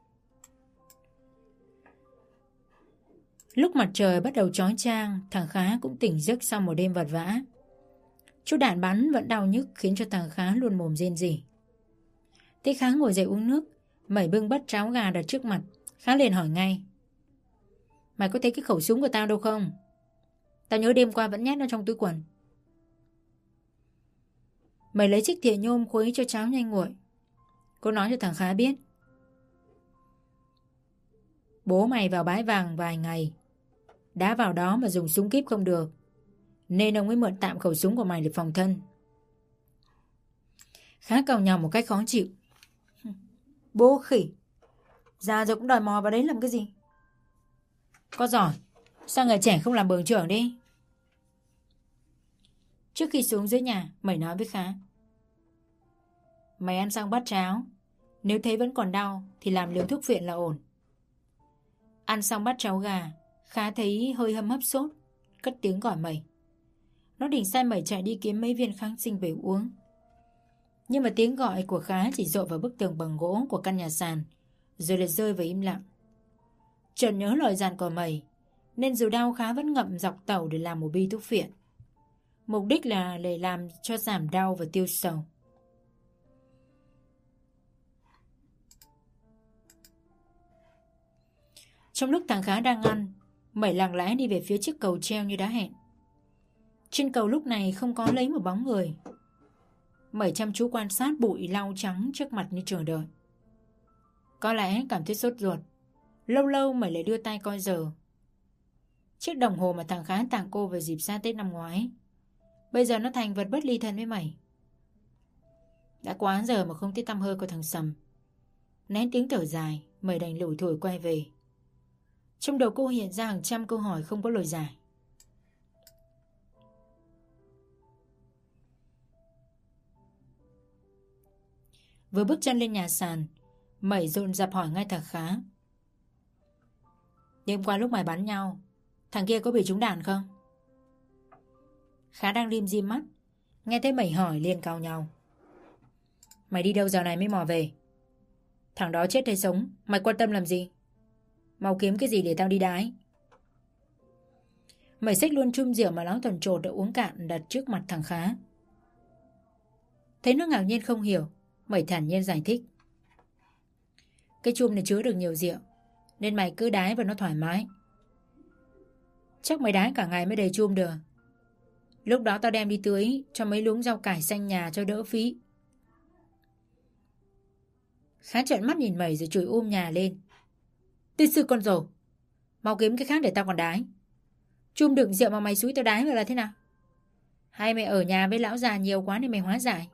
Lúc mặt trời bắt đầu chói chang, thằng Khá cũng tỉnh giấc sau một đêm vật vã. Chút đạn bắn vẫn đau nhức khiến cho thằng Khá luôn mồm rên rỉ. Thấy Khá ngồi dậy uống nước, Mẩy bưng bát cháo gà đặt trước mặt. Khá liền hỏi ngay. Mày có thấy cái khẩu súng của tao đâu không? Tao nhớ đêm qua vẫn nhét nó trong túi quần. Mẩy lấy chiếc thìa nhôm khuấy cho cháo nhanh nguội. Cô nói cho thằng Khá biết. Bố mày vào bãi vàng vài ngày, đã vào đó mà dùng súng kíp không được, nên ông mới mượn tạm khẩu súng của mày để phòng thân. Khá càu nhàu một cách khó chịu. Bố khỉ, già rồi cũng đòi mò vào đấy làm cái gì? Có giỏi, sao người trẻ không làm bưởng trưởng đi? Trước khi xuống dưới nhà, Mẩy nói với Khá. Mày ăn xong bát cháo, nếu thấy vẫn còn đau thì làm liều thuốc phiện là ổn. Ăn xong bát cháo gà, Khá thấy hơi hâm hấp sốt, cất tiếng gọi Mẩy. Nó định sai Mẩy chạy đi kiếm mấy viên kháng sinh về uống. Nhưng mà tiếng gọi của Khá chỉ dội vào bức tường bằng gỗ của căn nhà sàn, rồi lại rơi vào im lặng. Chợt nhớ lời dặn của Mẩy, nên dù đau Khá vẫn ngậm dọc tàu để làm một bi thuốc phiện. Mục đích là để làm cho giảm đau và tiêu sầu. Trong lúc thằng Khá đang ăn, Mẩy lặng lẽ đi về phía chiếc cầu treo như đã hẹn. Trên cầu lúc này không có lấy một bóng người. Mẩy chăm chú quan sát bụi lau trắng trước mặt như chờ đợi. Có lẽ cảm thấy sốt ruột, lâu lâu Mẩy lại đưa tay coi giờ. Chiếc đồng hồ mà thằng Khá tặng cô vào dịp xa Tết năm ngoái, bây giờ nó thành vật bất ly thân với Mẩy. Đã quá giờ mà không thấy tăm hơi của thằng Sầm. Nén tiếng thở dài, Mẩy đành lủi thủi quay về. Trong đầu cô hiện ra hàng trăm câu hỏi không có lời giải. Vừa bước chân lên nhà sàn, Mẩy dồn dập hỏi ngay thằng Khá. Đêm qua lúc mày bắn nhau, thằng kia có bị trúng đạn không? Khá đang lim dim mắt, nghe thấy Mẩy hỏi liền cau nhau. Mày đi đâu giờ này mới mò về? Thằng đó chết hay sống, mày quan tâm làm gì? Mau kiếm cái gì để tao đi đái. Mẩy xách luôn chum rượu mà lão Tuần Chột đã uống cạn đặt trước mặt thằng Khá. Thấy nó ngạc nhiên không hiểu, Mẩy thản nhiên giải thích. Cái chum này chứa được nhiều rượu, nên mày cứ đái vào nó thoải mái. Chắc mày đái cả ngày mới đầy chum được. Lúc đó tao đem đi tưới cho mấy luống rau cải xanh nhà cho đỡ phí. Khá trợn mắt nhìn Mẩy rồi chửi nhà lên. Tiết sư con rồ, mau kiếm cái khác để tao còn đái. Chum đựng rượu mà mày xúi tao đái vậy là thế nào? Hay mày ở nhà với lão già nhiều quá nên mày hóa giải?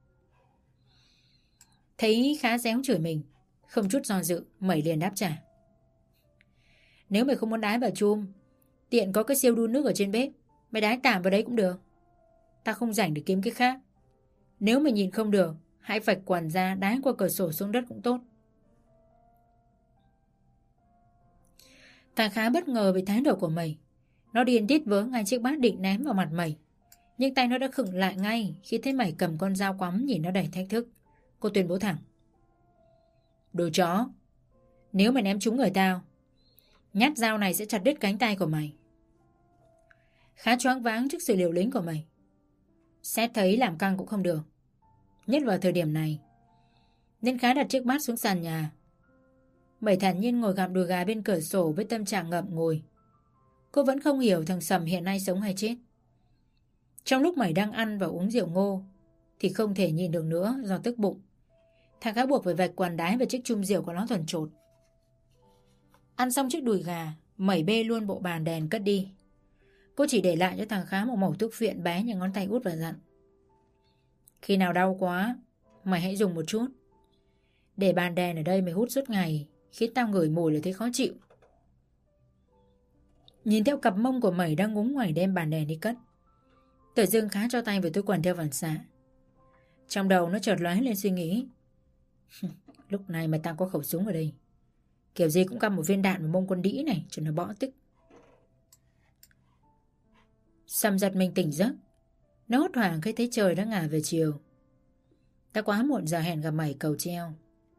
Thấy Khá réo chửi mình, không chút do dự, Mẩy liền đáp trả. Nếu mày không muốn đái vào chum, tiện có cái siêu đun nước ở trên bếp, mày đái tạm vào đấy cũng được. Tao không rảnh để kiếm cái khác. Nếu mày nhìn không được, hãy vạch quần ra đái qua cửa sổ xuống đất cũng tốt. Thằng Khá bất ngờ về thái độ của Mẩy. Nó điên tiết vớ ngay chiếc bát định ném vào mặt Mẩy, Nhưng tay nó đã khựng lại ngay khi thấy mày cầm con dao quắm nhìn nó đầy thách thức. Cô tuyên bố thẳng: Đồ chó, nếu mày ném trúng người tao, nhát dao này sẽ chặt đứt cánh tay của mày. Khá choáng váng trước sự liều lĩnh của mày. Xét thấy làm căng cũng không được, nhất vào thời điểm này, nên Khá đặt chiếc bát xuống sàn nhà. Mày thản nhiên ngồi gặm đùi gà bên cửa sổ với tâm trạng ngậm ngùi. Cô vẫn không hiểu thằng Sầm hiện nay sống hay chết. Trong lúc mày đang ăn và uống rượu ngô thì không thể nhìn được nữa do tức bụng. Thằng Khá buộc phải vạch quần đái vào chiếc chum rượu của nó thuần chột. Ăn xong chiếc đùi gà, mẩy bê luôn bộ bàn đèn cất đi. Cô chỉ để lại cho thằng Khá một mẩu thuốc phiện bé như ngón tay út và dặn: Khi nào đau quá, mày hãy dùng một chút. Để bàn đèn ở đây mày hút suốt ngày, khiến tao ngửi mùi là thấy khó chịu. Nhìn theo cặp mông của mẩy đang ngúng ngoài đem bàn đèn đi cất, tự dưng Khá cho tay vào túi quần theo phản xạ. Trong đầu nó chợt lóe lên suy nghĩ: Lúc này mà tao có khẩu súng ở đây, kiểu gì cũng cắm một viên đạn vào mông con đĩ này cho nó bõ tức. Sầm giật mình tỉnh giấc. Nó hốt hoảng khi thấy trời đã ngả về chiều. Đã quá muộn giờ hẹn gặp mày cầu treo.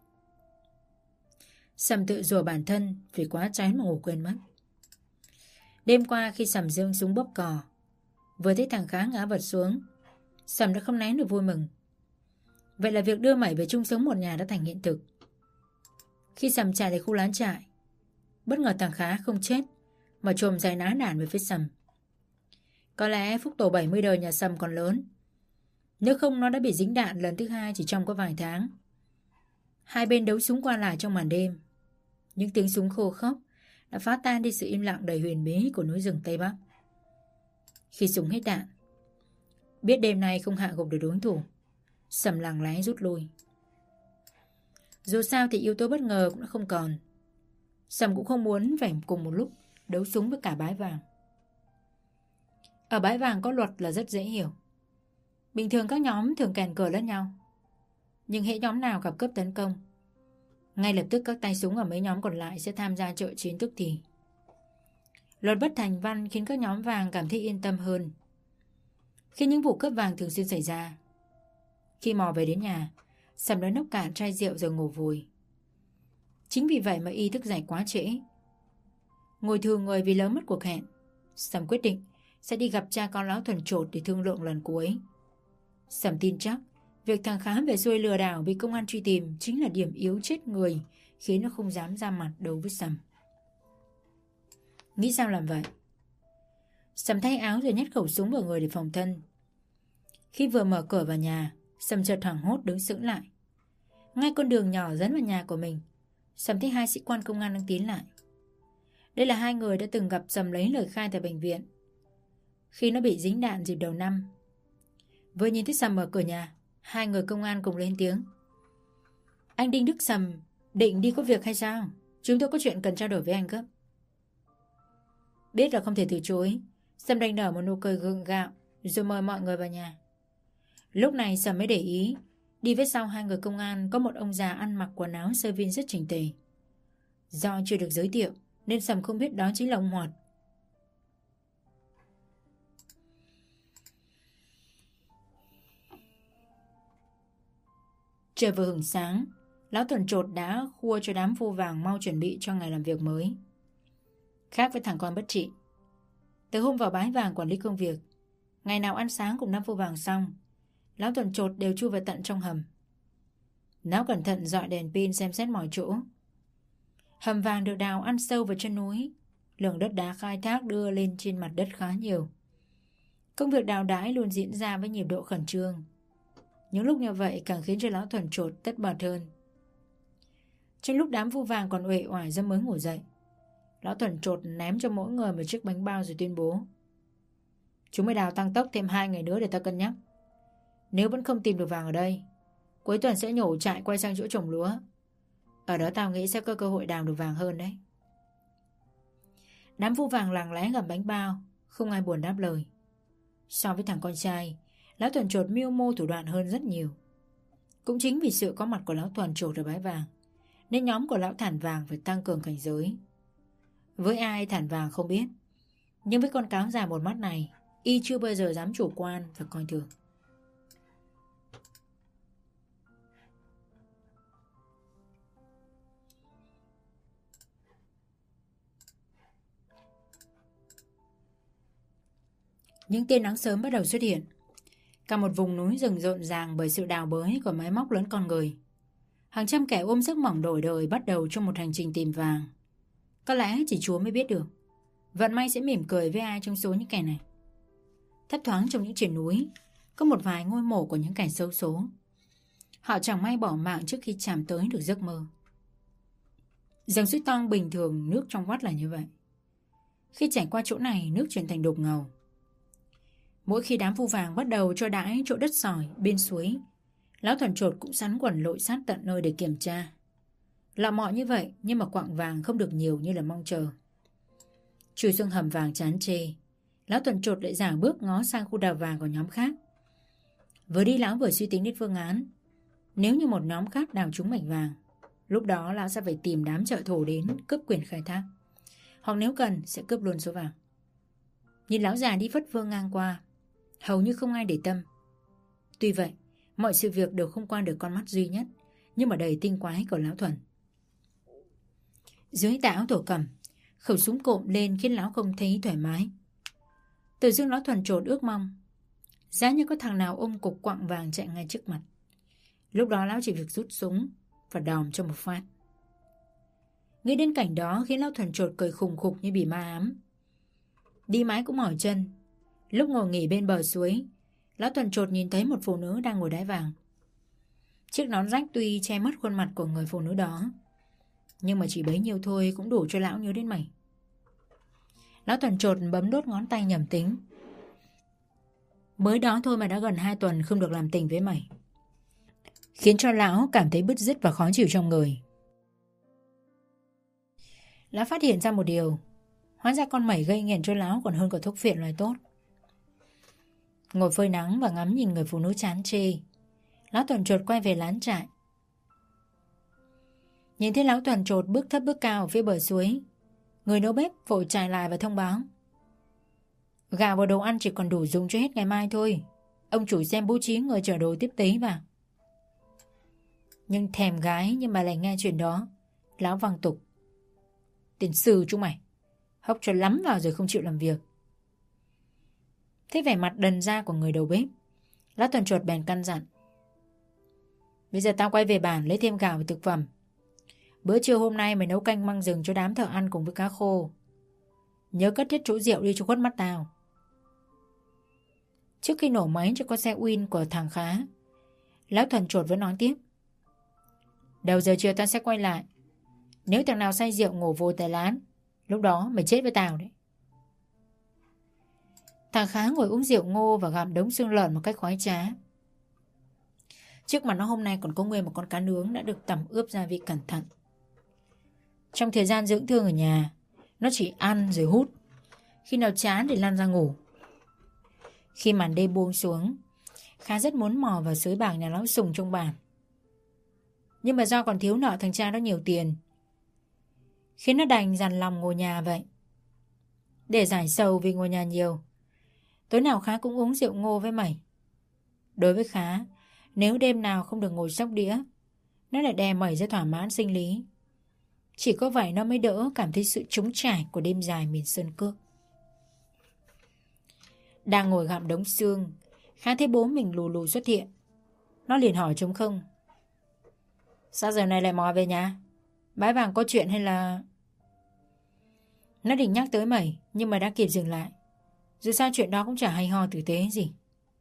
Sầm tự rủa bản thân vì quá chán mà ngủ quên mất. Đêm qua khi Sầm giương súng bóp cò, vừa thấy thằng Khá ngã vật xuống, Sầm đã không nén được vui mừng. Vậy là việc đưa mày về chung sống một nhà đã thành hiện thực. Khi Sầm chạy đến khu lán trại, bất ngờ thằng Khá không chết mà chồm dài ná đạn về phía Sầm. Có lẽ phúc tổ 70 đời nhà Sầm còn lớn, nếu không nó đã bị dính đạn lần thứ hai chỉ trong có vài tháng. Hai bên đấu súng qua lại trong màn đêm. Những tiếng súng khô khốc đã phá tan đi sự im lặng đầy huyền bí của núi rừng Tây Bắc. Khi súng hết đạn, biết đêm nay không hạ gục được đối thủ, Sầm lặng lẽ rút lui. Dù sao thì yếu tố bất ngờ cũng đã không còn. Sầm cũng không muốn phải cùng một lúc đấu súng với cả Bái Vàng. Ở Bái Vàng có luật là rất dễ hiểu. Bình thường các nhóm thường kèn cờ lẫn nhau, nhưng hễ nhóm nào gặp cướp tấn công, ngay lập tức các tay súng ở mấy nhóm còn lại sẽ tham gia trợ chiến tức thì. Luật bất thành văn khiến các nhóm vàng cảm thấy yên tâm hơn. Khi những vụ cướp vàng thường xuyên xảy ra, khi mò về đến nhà, Sầm đã nốc cạn chai rượu rồi ngủ vùi. Chính vì vậy mà y thức dậy quá trễ. Ngồi thừa người vì lỡ mất cuộc hẹn, Sầm quyết định sẽ đi gặp cha con lão thuần chột để thương lượng lần cuối. Sầm tin chắc việc thằng Khá về xuôi lừa đảo bị công an truy tìm chính là điểm yếu chết người khiến nó không dám ra mặt đấu với Sầm. Nghĩ sao làm vậy? Sầm thay áo rồi nhét khẩu súng vào người để phòng thân. Khi vừa mở cửa vào nhà, Sầm chợt hoảng hốt đứng sững lại. Ngay con đường nhỏ dẫn vào nhà của mình, Sầm thấy hai sĩ quan công an đang tiến lại. Đây là hai người đã từng gặp Sầm lấy lời khai tại bệnh viện khi nó bị dính đạn dịp đầu năm. Vừa nhìn thấy Sầm mở cửa nhà, hai người công an cùng lên tiếng: Anh Đinh Đức Sầm định đi có việc hay sao? Chúng tôi có chuyện cần trao đổi với anh gấp. Biết là không thể từ chối, Sầm đành nở một nụ cười gượng gạo rồi mời mọi người vào nhà. Lúc này Sầm mới để ý, đi phía sau hai người công an có một ông già ăn mặc quần áo sơ vin rất chỉnh tề. Do chưa được giới thiệu nên Sầm không biết đó chính là ông Hoạt. Trời vừa hửng sáng, lão thuần chột đã khua cho đám phu vàng mau chuẩn bị cho ngày làm việc mới. Khác với thằng con bất trị, từ hôm vào Bái Vàng quản lý công việc, ngày nào ăn sáng cùng đám phu vàng xong, lão thuần chột đều chui vào tận trong hầm. Lão cẩn thận dọi đèn pin xem xét mọi chỗ. Hầm vàng được đào ăn sâu vào chân núi, lượng đất đá khai thác đưa lên trên mặt đất khá nhiều. Công việc đào đái luôn diễn ra với nhịp độ khẩn trương. Những lúc như vậy càng khiến cho lão thuần chột tất bật hơn. Trong lúc đám phu vàng còn uể oải do mới ngủ dậy, lão thuần chột ném cho mỗi người một chiếc bánh bao rồi tuyên bố: Chúng mới đào tăng tốc thêm 2 ngày nữa để ta cân nhắc. Nếu vẫn không tìm được vàng ở đây, cuối tuần sẽ nhổ trại quay sang chỗ trồng lúa. Ở đó tao nghĩ sẽ có cơ hội đào được vàng hơn đấy. Đám phu vàng lặng lẽ gặm bánh bao, không ai buồn đáp lời. So với thằng con trai, lão thuần chột mưu mô thủ đoạn hơn rất nhiều. Cũng chính vì sự có mặt của lão thuần chột ở Bái Vàng nên nhóm của lão thản vàng phải tăng cường cảnh giới. Với ai thản vàng không biết, nhưng với con cáo già một mắt này, Y chưa bao giờ dám chủ quan và coi thường. Những tia nắng sớm bắt đầu xuất hiện. Cả một vùng núi rừng rộn ràng bởi sự đào bới của máy móc lẫn con người. Hàng trăm kẻ ôm giấc mộng đổi đời bắt đầu trong một hành trình tìm vàng. Có lẽ chỉ Chúa mới biết được vận may sẽ mỉm cười với ai trong số những kẻ này. Thấp thoáng trong những triển núi có một vài ngôi mộ của những kẻ xấu số. Họ chẳng may bỏ mạng trước khi chạm tới được giấc mơ. Dòng suối Toang bình thường nước trong vắt là như vậy. Khi chảy qua chỗ này, nước chuyển thành đục ngầu. Mỗi khi đám phu vàng bắt đầu cho đãi chỗ đất sỏi bên suối, lão thuần chột cũng sắn quần lội sát tận nơi để kiểm tra. Lọ mọ như vậy, nhưng mà quặng vàng không được nhiều như là mong chờ. Chui xuống hầm vàng chán chê, lão thuần chột lại dảo bước ngó sang khu đào vàng của nhóm khác. Vừa đi lão vừa suy tính đến phương án. Nếu như một nhóm khác đào trúng mảnh vàng, lúc đó lão sẽ phải tìm đám trợ thổ đến cướp quyền khai thác, hoặc nếu cần sẽ cướp luôn số vàng. Nhìn lão già đi phất phơ ngang qua, hầu như không ai để tâm. Tuy vậy, mọi sự việc đều không qua được con mắt duy nhất nhưng mà đầy tinh quái của lão Thuần. Dưới tà áo thổ cẩm, khẩu súng cộm lên khiến lão không thấy thoải mái. Tự dưng lão Thuần chột ước mong giá như có thằng nào ôm cục quặng vàng chạy ngay trước mặt. Lúc đó lão chỉ việc rút súng và đòm cho một phát. Nghĩ đến cảnh đó khiến lão Thuần chột cười khùng khục như bị ma ám. Đi mãi cũng mỏi chân. Lúc ngồi nghỉ bên bờ suối, lão Thuần chột nhìn thấy một phụ nữ đang ngồi đáy vàng. Chiếc nón rách tuy che mất khuôn mặt của người phụ nữ đó, nhưng mà chỉ bấy nhiêu thôi cũng đủ cho lão nhớ đến mày. Lão Thuần chột bấm đốt ngón tay nhẩm tính. Mới đó thôi mà đã gần 2 tuần không được làm tình với mày, khiến cho lão cảm thấy bứt rứt và khó chịu trong người. Lão phát hiện ra một điều, hóa ra con mẩy gây nghiện cho lão còn hơn cả thuốc phiện loại tốt. Ngồi phơi nắng và ngắm nhìn người phụ nữ chán chê, lão Thuần chột quay về lán trại. Nhìn thấy lão Thuần chột bước thấp bước cao ở phía bờ suối, người nấu bếp vội chạy lại và thông báo: gạo và đồ ăn chỉ còn đủ dùng cho hết ngày mai thôi. Ông chủ xem bố trí người chở đồ tiếp tế vào. Nhưng thèm gái nhưng mà lại nghe chuyện đó, lão văng tục: tiền sư chúng mày, hốc cho lắm vào rồi không chịu làm việc. Thấy vẻ mặt đần ra của người đầu bếp, lão Thuần chột bèn căn dặn: bây giờ tao quay về bản lấy thêm gạo và thực phẩm. Bữa trưa hôm nay mày nấu canh măng rừng cho đám thợ ăn cùng với cá khô. Nhớ cất hết chỗ rượu đi cho khuất mắt tao. Trước khi nổ máy cho con xe Win của thằng Khá, lão Thuần chột vẫn nói tiếp: đầu giờ chiều tao sẽ quay lại. Nếu thằng nào say rượu ngủ vô tại lán, lúc đó mày chết với tao đấy. Thằng Khá ngồi uống rượu ngô và gặm đống xương lợn một cách khoái trá. Trước mặt nó hôm nay còn có nguyên một con cá nướng đã được tẩm ướp gia vị cẩn thận. Trong thời gian dưỡng thương ở nhà, nó chỉ ăn rồi hút, khi nào chán thì lăn ra ngủ. Khi màn đêm buông xuống, Khá rất muốn mò vào sới bạc nhà lão Sùng trong bản. Nhưng mà do còn thiếu nợ thằng cha đó nhiều tiền, khiến nó đành dằn lòng ngồi nhà vậy. Để giải sầu vì ngồi nhà nhiều, tối nào Khá cũng uống rượu ngô với mẩy. Đối với Khá, nếu đêm nào không được ngồi sóc đĩa, nó lại đè mẩy ra thỏa mãn sinh lý. Chỉ có vậy nó mới đỡ cảm thấy sự trống trải của đêm dài miền sơn cước. Đang ngồi gặm đống xương, Khá thấy bố mình lù lù xuất hiện. Nó liền hỏi trống không: sao giờ này lại mò về nhà? Bái vàng có chuyện hay là... Nó định nhắc tới mẩy, nhưng mà đã kịp dừng lại. Dù sao chuyện đó cũng chả hay ho tử tế gì.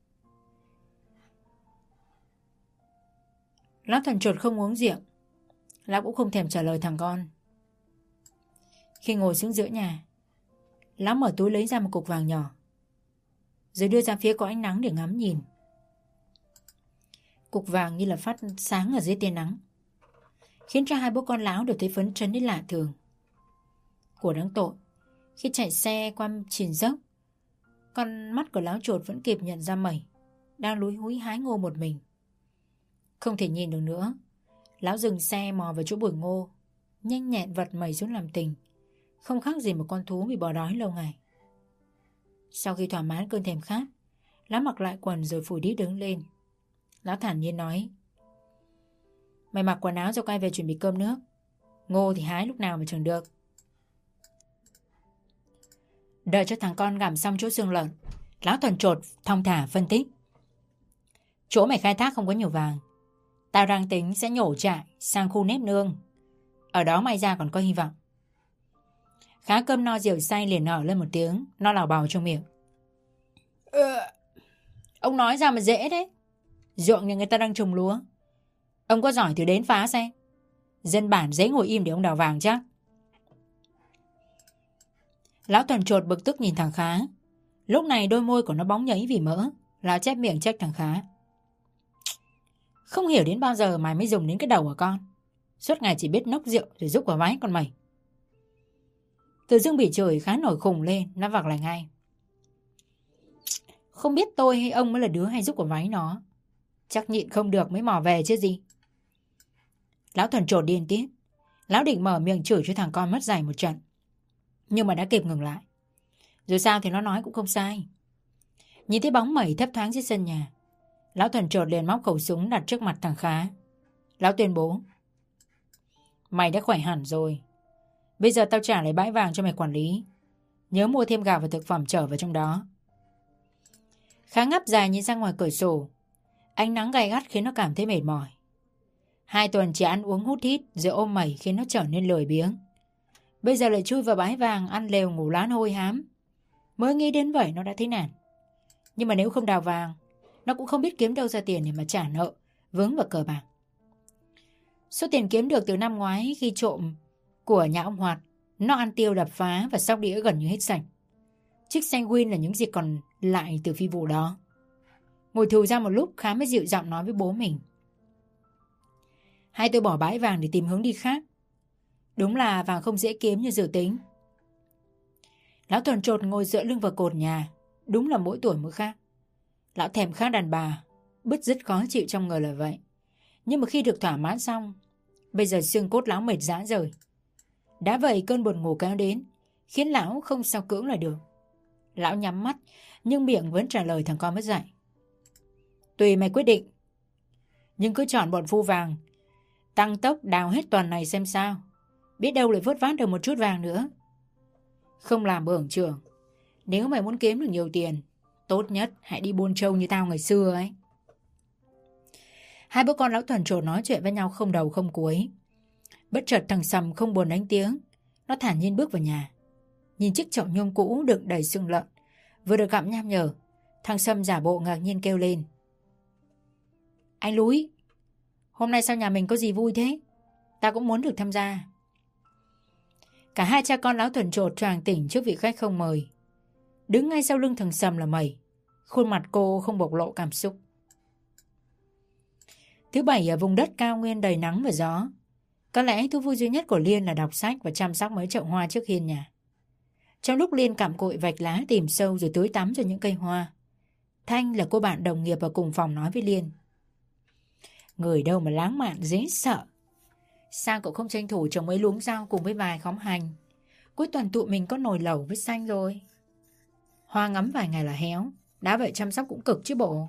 Lão Thuần chột không uống rượu, lão cũng không thèm trả lời thằng con. Khi ngồi xuống giữa nhà, lão mở túi lấy ra một cục vàng nhỏ, rồi đưa ra phía có ánh nắng để ngắm nhìn. Cục vàng như là phát sáng ở dưới tia nắng, khiến cho hai bố con lão đều thấy phấn chấn đến lạ thường. Của đáng tội, khi chạy xe qua chìn dốc, con mắt của lão chột vẫn kịp nhận ra mẩy đang lúi húi hái ngô một mình. Không thể nhìn được nữa, lão dừng xe mò vào chỗ bụi ngô, nhanh nhẹn vật mẩy xuống làm tình, không khác gì một con thú bị bỏ đói lâu ngày. Sau khi thỏa mãn cơn thèm khát, Lão mặc lại quần rồi phủi đít đứng lên. Lão thản nhiên nói: Mày mặc quần áo rồi quay về chuẩn bị cơm nước. Ngô thì hái lúc nào mà chẳng được. Đợi cho thằng con gặm xong chỗ xương lợn, Lão Thuần chột thong thả phân tích: Chỗ mày khai thác không có nhiều vàng. Tao đang tính sẽ nhổ trại sang khu nếp nương. Ở đó may ra còn có hy vọng. Khá cơm no rượu say liền nở lên một tiếng. Nó lào bào trong miệng: Ông nói ra mà dễ đấy. Ruộng nhà người ta đang trồng lúa. Ông có giỏi thì đến phá xem. Dân bản dễ ngồi im để ông đào vàng chắc. Lão Thuần chột bực tức nhìn thằng Khá. Lúc này đôi môi của nó bóng nhấy vì mỡ. Lão chép miệng trách thằng Khá: Không hiểu đến bao giờ mày mới dùng đến cái đầu của con. Suốt ngày chỉ biết nốc rượu rồi rúc vào váy con mày. Tự dưng bị chửi, Khá nổi khùng lên. Nó vặc lại ngay: Không biết tôi hay ông mới là đứa hay rúc vào váy nó. Chắc nhịn không được mới mò về chứ gì. Lão Thuần chột điên tiết. Lão định mở miệng chửi cho thằng con mất dạy một trận, nhưng mà đã kịp ngừng lại. Dù sao thì nó nói cũng không sai. Nhìn thấy bóng mẩy thấp thoáng dưới sân nhà, Lão Thuần chột liền móc khẩu súng đặt trước mặt thằng Khá. Lão tuyên bố: Mày đã khỏe hẳn rồi. Bây giờ tao trả lại bãi vàng cho mày quản lý. Nhớ mua thêm gạo và thực phẩm trở vào trong đó. Khá ngáp dài nhìn ra ngoài cửa sổ. Ánh nắng gay gắt khiến nó cảm thấy mệt mỏi. 2 tuần chỉ ăn uống hút hít rồi ôm mẩy khiến nó trở nên lười biếng. Bây giờ lại chui vào bãi vàng ăn lều ngủ lán hôi hám. Mới nghĩ đến vậy nó đã thấy nản. Nhưng mà nếu không đào vàng, nó cũng không biết kiếm đâu ra tiền để mà trả nợ, vướng vào cờ bạc. Số tiền kiếm được từ năm ngoái khi trộm của nhà ông Hoạt, nó ăn tiêu đập phá và sóc đĩa gần như hết sạch. Chiếc Sanguin là những gì còn lại từ phi vụ đó. Ngồi thừ ra một lúc, Khá mới dịu giọng nói với bố mình: Hay tôi bỏ bãi vàng để tìm hướng đi khác. Đúng là vàng không dễ kiếm như dự tính. Lão Thuần chột ngồi dựa lưng vào cột nhà. Đúng là mỗi tuổi mỗi khác. Lão thèm khát đàn bà, bứt rứt khó chịu trong người là vậy. Nhưng mà khi được thỏa mãn xong, bây giờ xương cốt lão mệt rã rời. Đã vậy cơn buồn ngủ kéo đến, khiến lão không sao cưỡng lại được. Lão nhắm mắt, nhưng miệng vẫn trả lời thằng con mất dạy: Tùy mày quyết định. Nhưng cứ chọn bọn phu vàng, tăng tốc đào hết tuần này xem sao. Biết đâu lại vớt vát được một chút vàng nữa. Không làm bưởng trưởng. Nếu mày muốn kiếm được nhiều tiền, tốt nhất hãy đi buôn trâu như tao ngày xưa ấy. Hai bố con lão Thuần chột nói chuyện với nhau không đầu không cuối. Bất chợt thằng Sầm không buồn đánh tiếng. Nó thản nhiên bước vào nhà. Nhìn chiếc chậu nhôm cũ đựng đầy xương lợn vừa được gặm nham nhở, thằng Sầm giả bộ ngạc nhiên kêu lên: Anh Lúi, hôm nay sao nhà mình có gì vui thế? Ta cũng muốn được tham gia. Cả hai cha con lão Thuần chột choàng tỉnh trước vị khách không mời. Đứng ngay sau lưng thằng Sầm là Mẩy. Khuôn mặt cô không bộc lộ cảm xúc. Thứ bảy ở vùng đất cao nguyên đầy nắng và gió. Có lẽ thú vui duy nhất của Liên là đọc sách và chăm sóc mấy chậu hoa trước hiên nhà. Trong lúc Liên cặm cụi vạch lá tìm sâu rồi tưới tắm cho những cây hoa, Thanh là cô bạn đồng nghiệp ở cùng phòng nói với Liên: Người đâu mà lãng mạn dễ sợ. Sao cậu không tranh thủ trồng mấy luống rau cùng với vài khóm hành? Cuối tuần tụi mình có nồi lẩu với xanh rồi. Hoa ngắm vài ngày là héo, đã vậy chăm sóc cũng cực chứ bộ.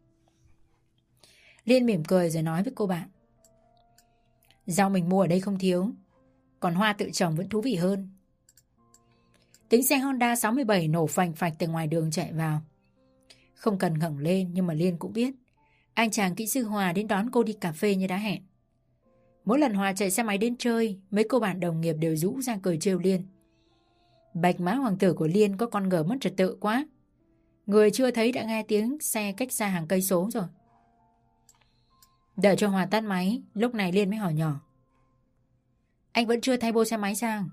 Liên mỉm cười rồi nói với cô bạn: Rau mình mua ở đây không thiếu, còn hoa tự trồng vẫn thú vị hơn. Tiếng xe Honda 67 nổ phành phạch từ ngoài đường chạy vào. Không cần ngẩng lên nhưng mà Liên cũng biết anh chàng kỹ sư Hòa đến đón cô đi cà phê như đã hẹn. Mỗi lần Hòa chạy xe máy đến chơi, mấy cô bạn đồng nghiệp đều rũ ra cười trêu Liên. Bạch mã hoàng tử của Liên có con ngờ mất trật tự quá. Người chưa thấy đã nghe tiếng xe cách xa hàng cây số rồi. Đợi cho Hòa tắt máy, lúc này Liên mới hỏi nhỏ: Anh vẫn chưa thay bô xe máy sao?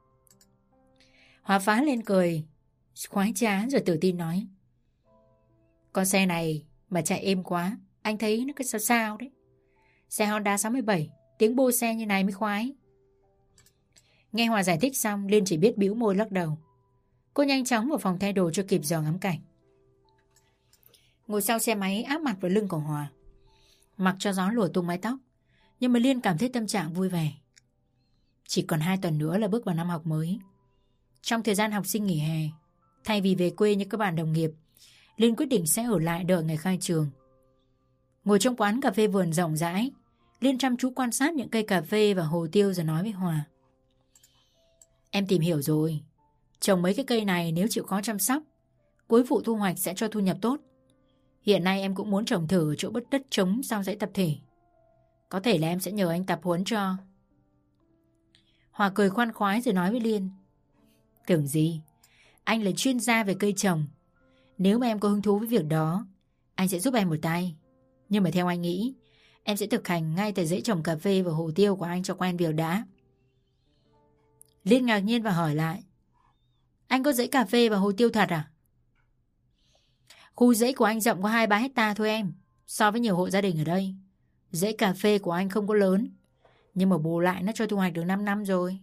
Hòa phá lên cười khoái trá rồi tự tin nói: Con xe này mà chạy êm quá, anh thấy nó cứ sao sao đấy. Xe Honda 67, tiếng bô xe như này mới khoái. Nghe Hòa giải thích xong, Liên chỉ biết bĩu môi lắc đầu. Cô nhanh chóng vào phòng thay đồ cho kịp giờ ngắm cảnh. Ngồi sau xe máy áp mặt vào lưng của Hòa, mặc cho gió lùa tung mái tóc, nhưng mà Liên cảm thấy tâm trạng vui vẻ. Chỉ còn 2 tuần nữa là bước vào năm học mới. Trong thời gian học sinh nghỉ hè, Thay vì về quê như các bạn đồng nghiệp, Liên quyết định sẽ ở lại đợi ngày khai trường. Ngồi trong quán cà phê vườn rộng rãi, Liên chăm chú quan sát những cây cà phê và hồ tiêu rồi nói với Hòa. Em tìm hiểu rồi, trồng mấy cái cây này nếu chịu khó chăm sóc, cuối vụ thu hoạch sẽ cho thu nhập tốt. Hiện nay em cũng muốn trồng thử ở chỗ đất trống sau dãy tập thể. Có thể là em sẽ nhờ anh tập huấn cho. Hòa cười khoan khoái rồi nói với Liên. Tưởng gì, anh là chuyên gia về cây trồng. Nếu mà em có hứng thú với việc đó, anh sẽ giúp em một tay. Nhưng mà theo anh nghĩ, em sẽ thực hành ngay tại dãy trồng cà phê và hồ tiêu của anh cho quen việc đã. Liên ngạc nhiên và hỏi lại. Anh có dãy cà phê và hồ tiêu thật à? Khu dãy của anh rộng có 2-3 hectare thôi em. So với nhiều hộ gia đình ở đây, dãy cà phê của anh không có lớn, nhưng mà bù lại nó cho thu hoạch được 5 năm rồi.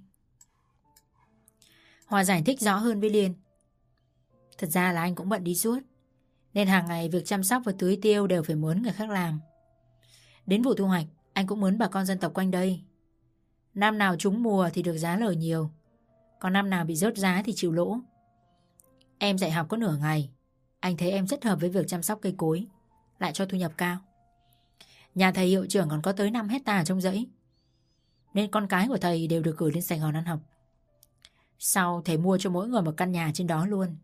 Hòa giải thích rõ hơn với Liên. Thật ra là anh cũng bận đi suốt, nên hàng ngày việc chăm sóc và tưới tiêu đều phải mướn người khác làm. Đến vụ thu hoạch, anh cũng mướn bà con dân tộc quanh đây. Năm nào trúng mùa thì được giá lời nhiều, còn năm nào bị rớt giá thì chịu lỗ. Em dạy học có nửa ngày, anh thấy em rất hợp với việc chăm sóc cây cối, lại cho thu nhập cao. Nhà thầy hiệu trưởng còn có tới 5 hectare trong dãy, nên con cái của thầy đều được gửi lên Sài Gòn ăn học. Sau thầy mua cho mỗi người một căn nhà trên đó luôn.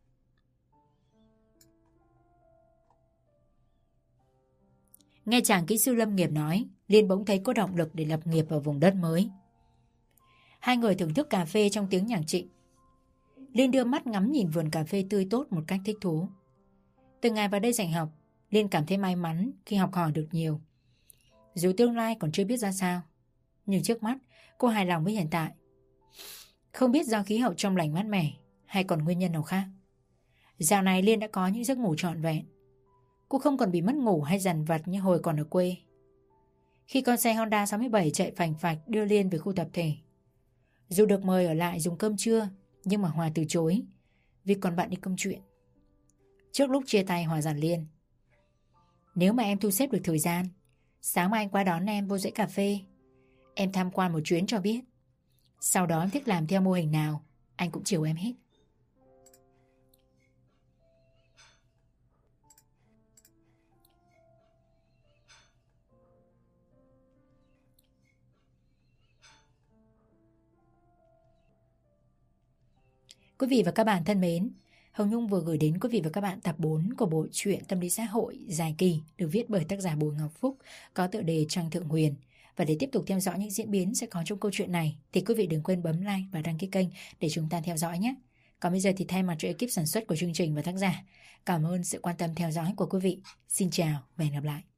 Nghe chàng kỹ sư lâm nghiệp nói, Liên bỗng thấy có động lực để lập nghiệp ở vùng đất mới. Hai người thưởng thức cà phê trong tiếng nhạc trịnh. Liên đưa mắt ngắm nhìn vườn cà phê tươi tốt một cách thích thú. Từ ngày vào đây dạy học, Liên cảm thấy may mắn khi học hỏi được nhiều. Dù tương lai còn chưa biết ra sao, nhưng trước mắt cô hài lòng với hiện tại. Không biết do khí hậu trong lành mát mẻ hay còn nguyên nhân nào khác, dạo này Liên đã có những giấc ngủ trọn vẹn. Cô không còn bị mất ngủ hay dằn vặt như hồi còn ở quê. Khi con xe Honda 67 chạy phành phạch đưa Liên về khu tập thể, dù được mời ở lại dùng cơm trưa, nhưng mà Hòa từ chối vì còn bận đi công chuyện. Trước lúc chia tay, Hòa dặn Liên. Nếu mà em thu xếp được thời gian, sáng mai anh qua đón em vô dãy cà phê, em tham quan một chuyến cho biết. Sau đó em thích làm theo mô hình nào, anh cũng chiều em hết. Quý vị và các bạn thân mến, Hồng Nhung vừa gửi đến quý vị và các bạn tập 4 của bộ truyện tâm lý xã hội dài kỳ được viết bởi tác giả Bùi Ngọc Phúc có tựa đề Trăng Thượng Huyền. Và để tiếp tục theo dõi những diễn biến sẽ có trong câu chuyện này thì quý vị đừng quên bấm like và đăng ký kênh để chúng ta theo dõi nhé. Còn bây giờ thì thay mặt cho ekip sản xuất của chương trình và tác giả, cảm ơn sự quan tâm theo dõi của quý vị. Xin chào và hẹn gặp lại.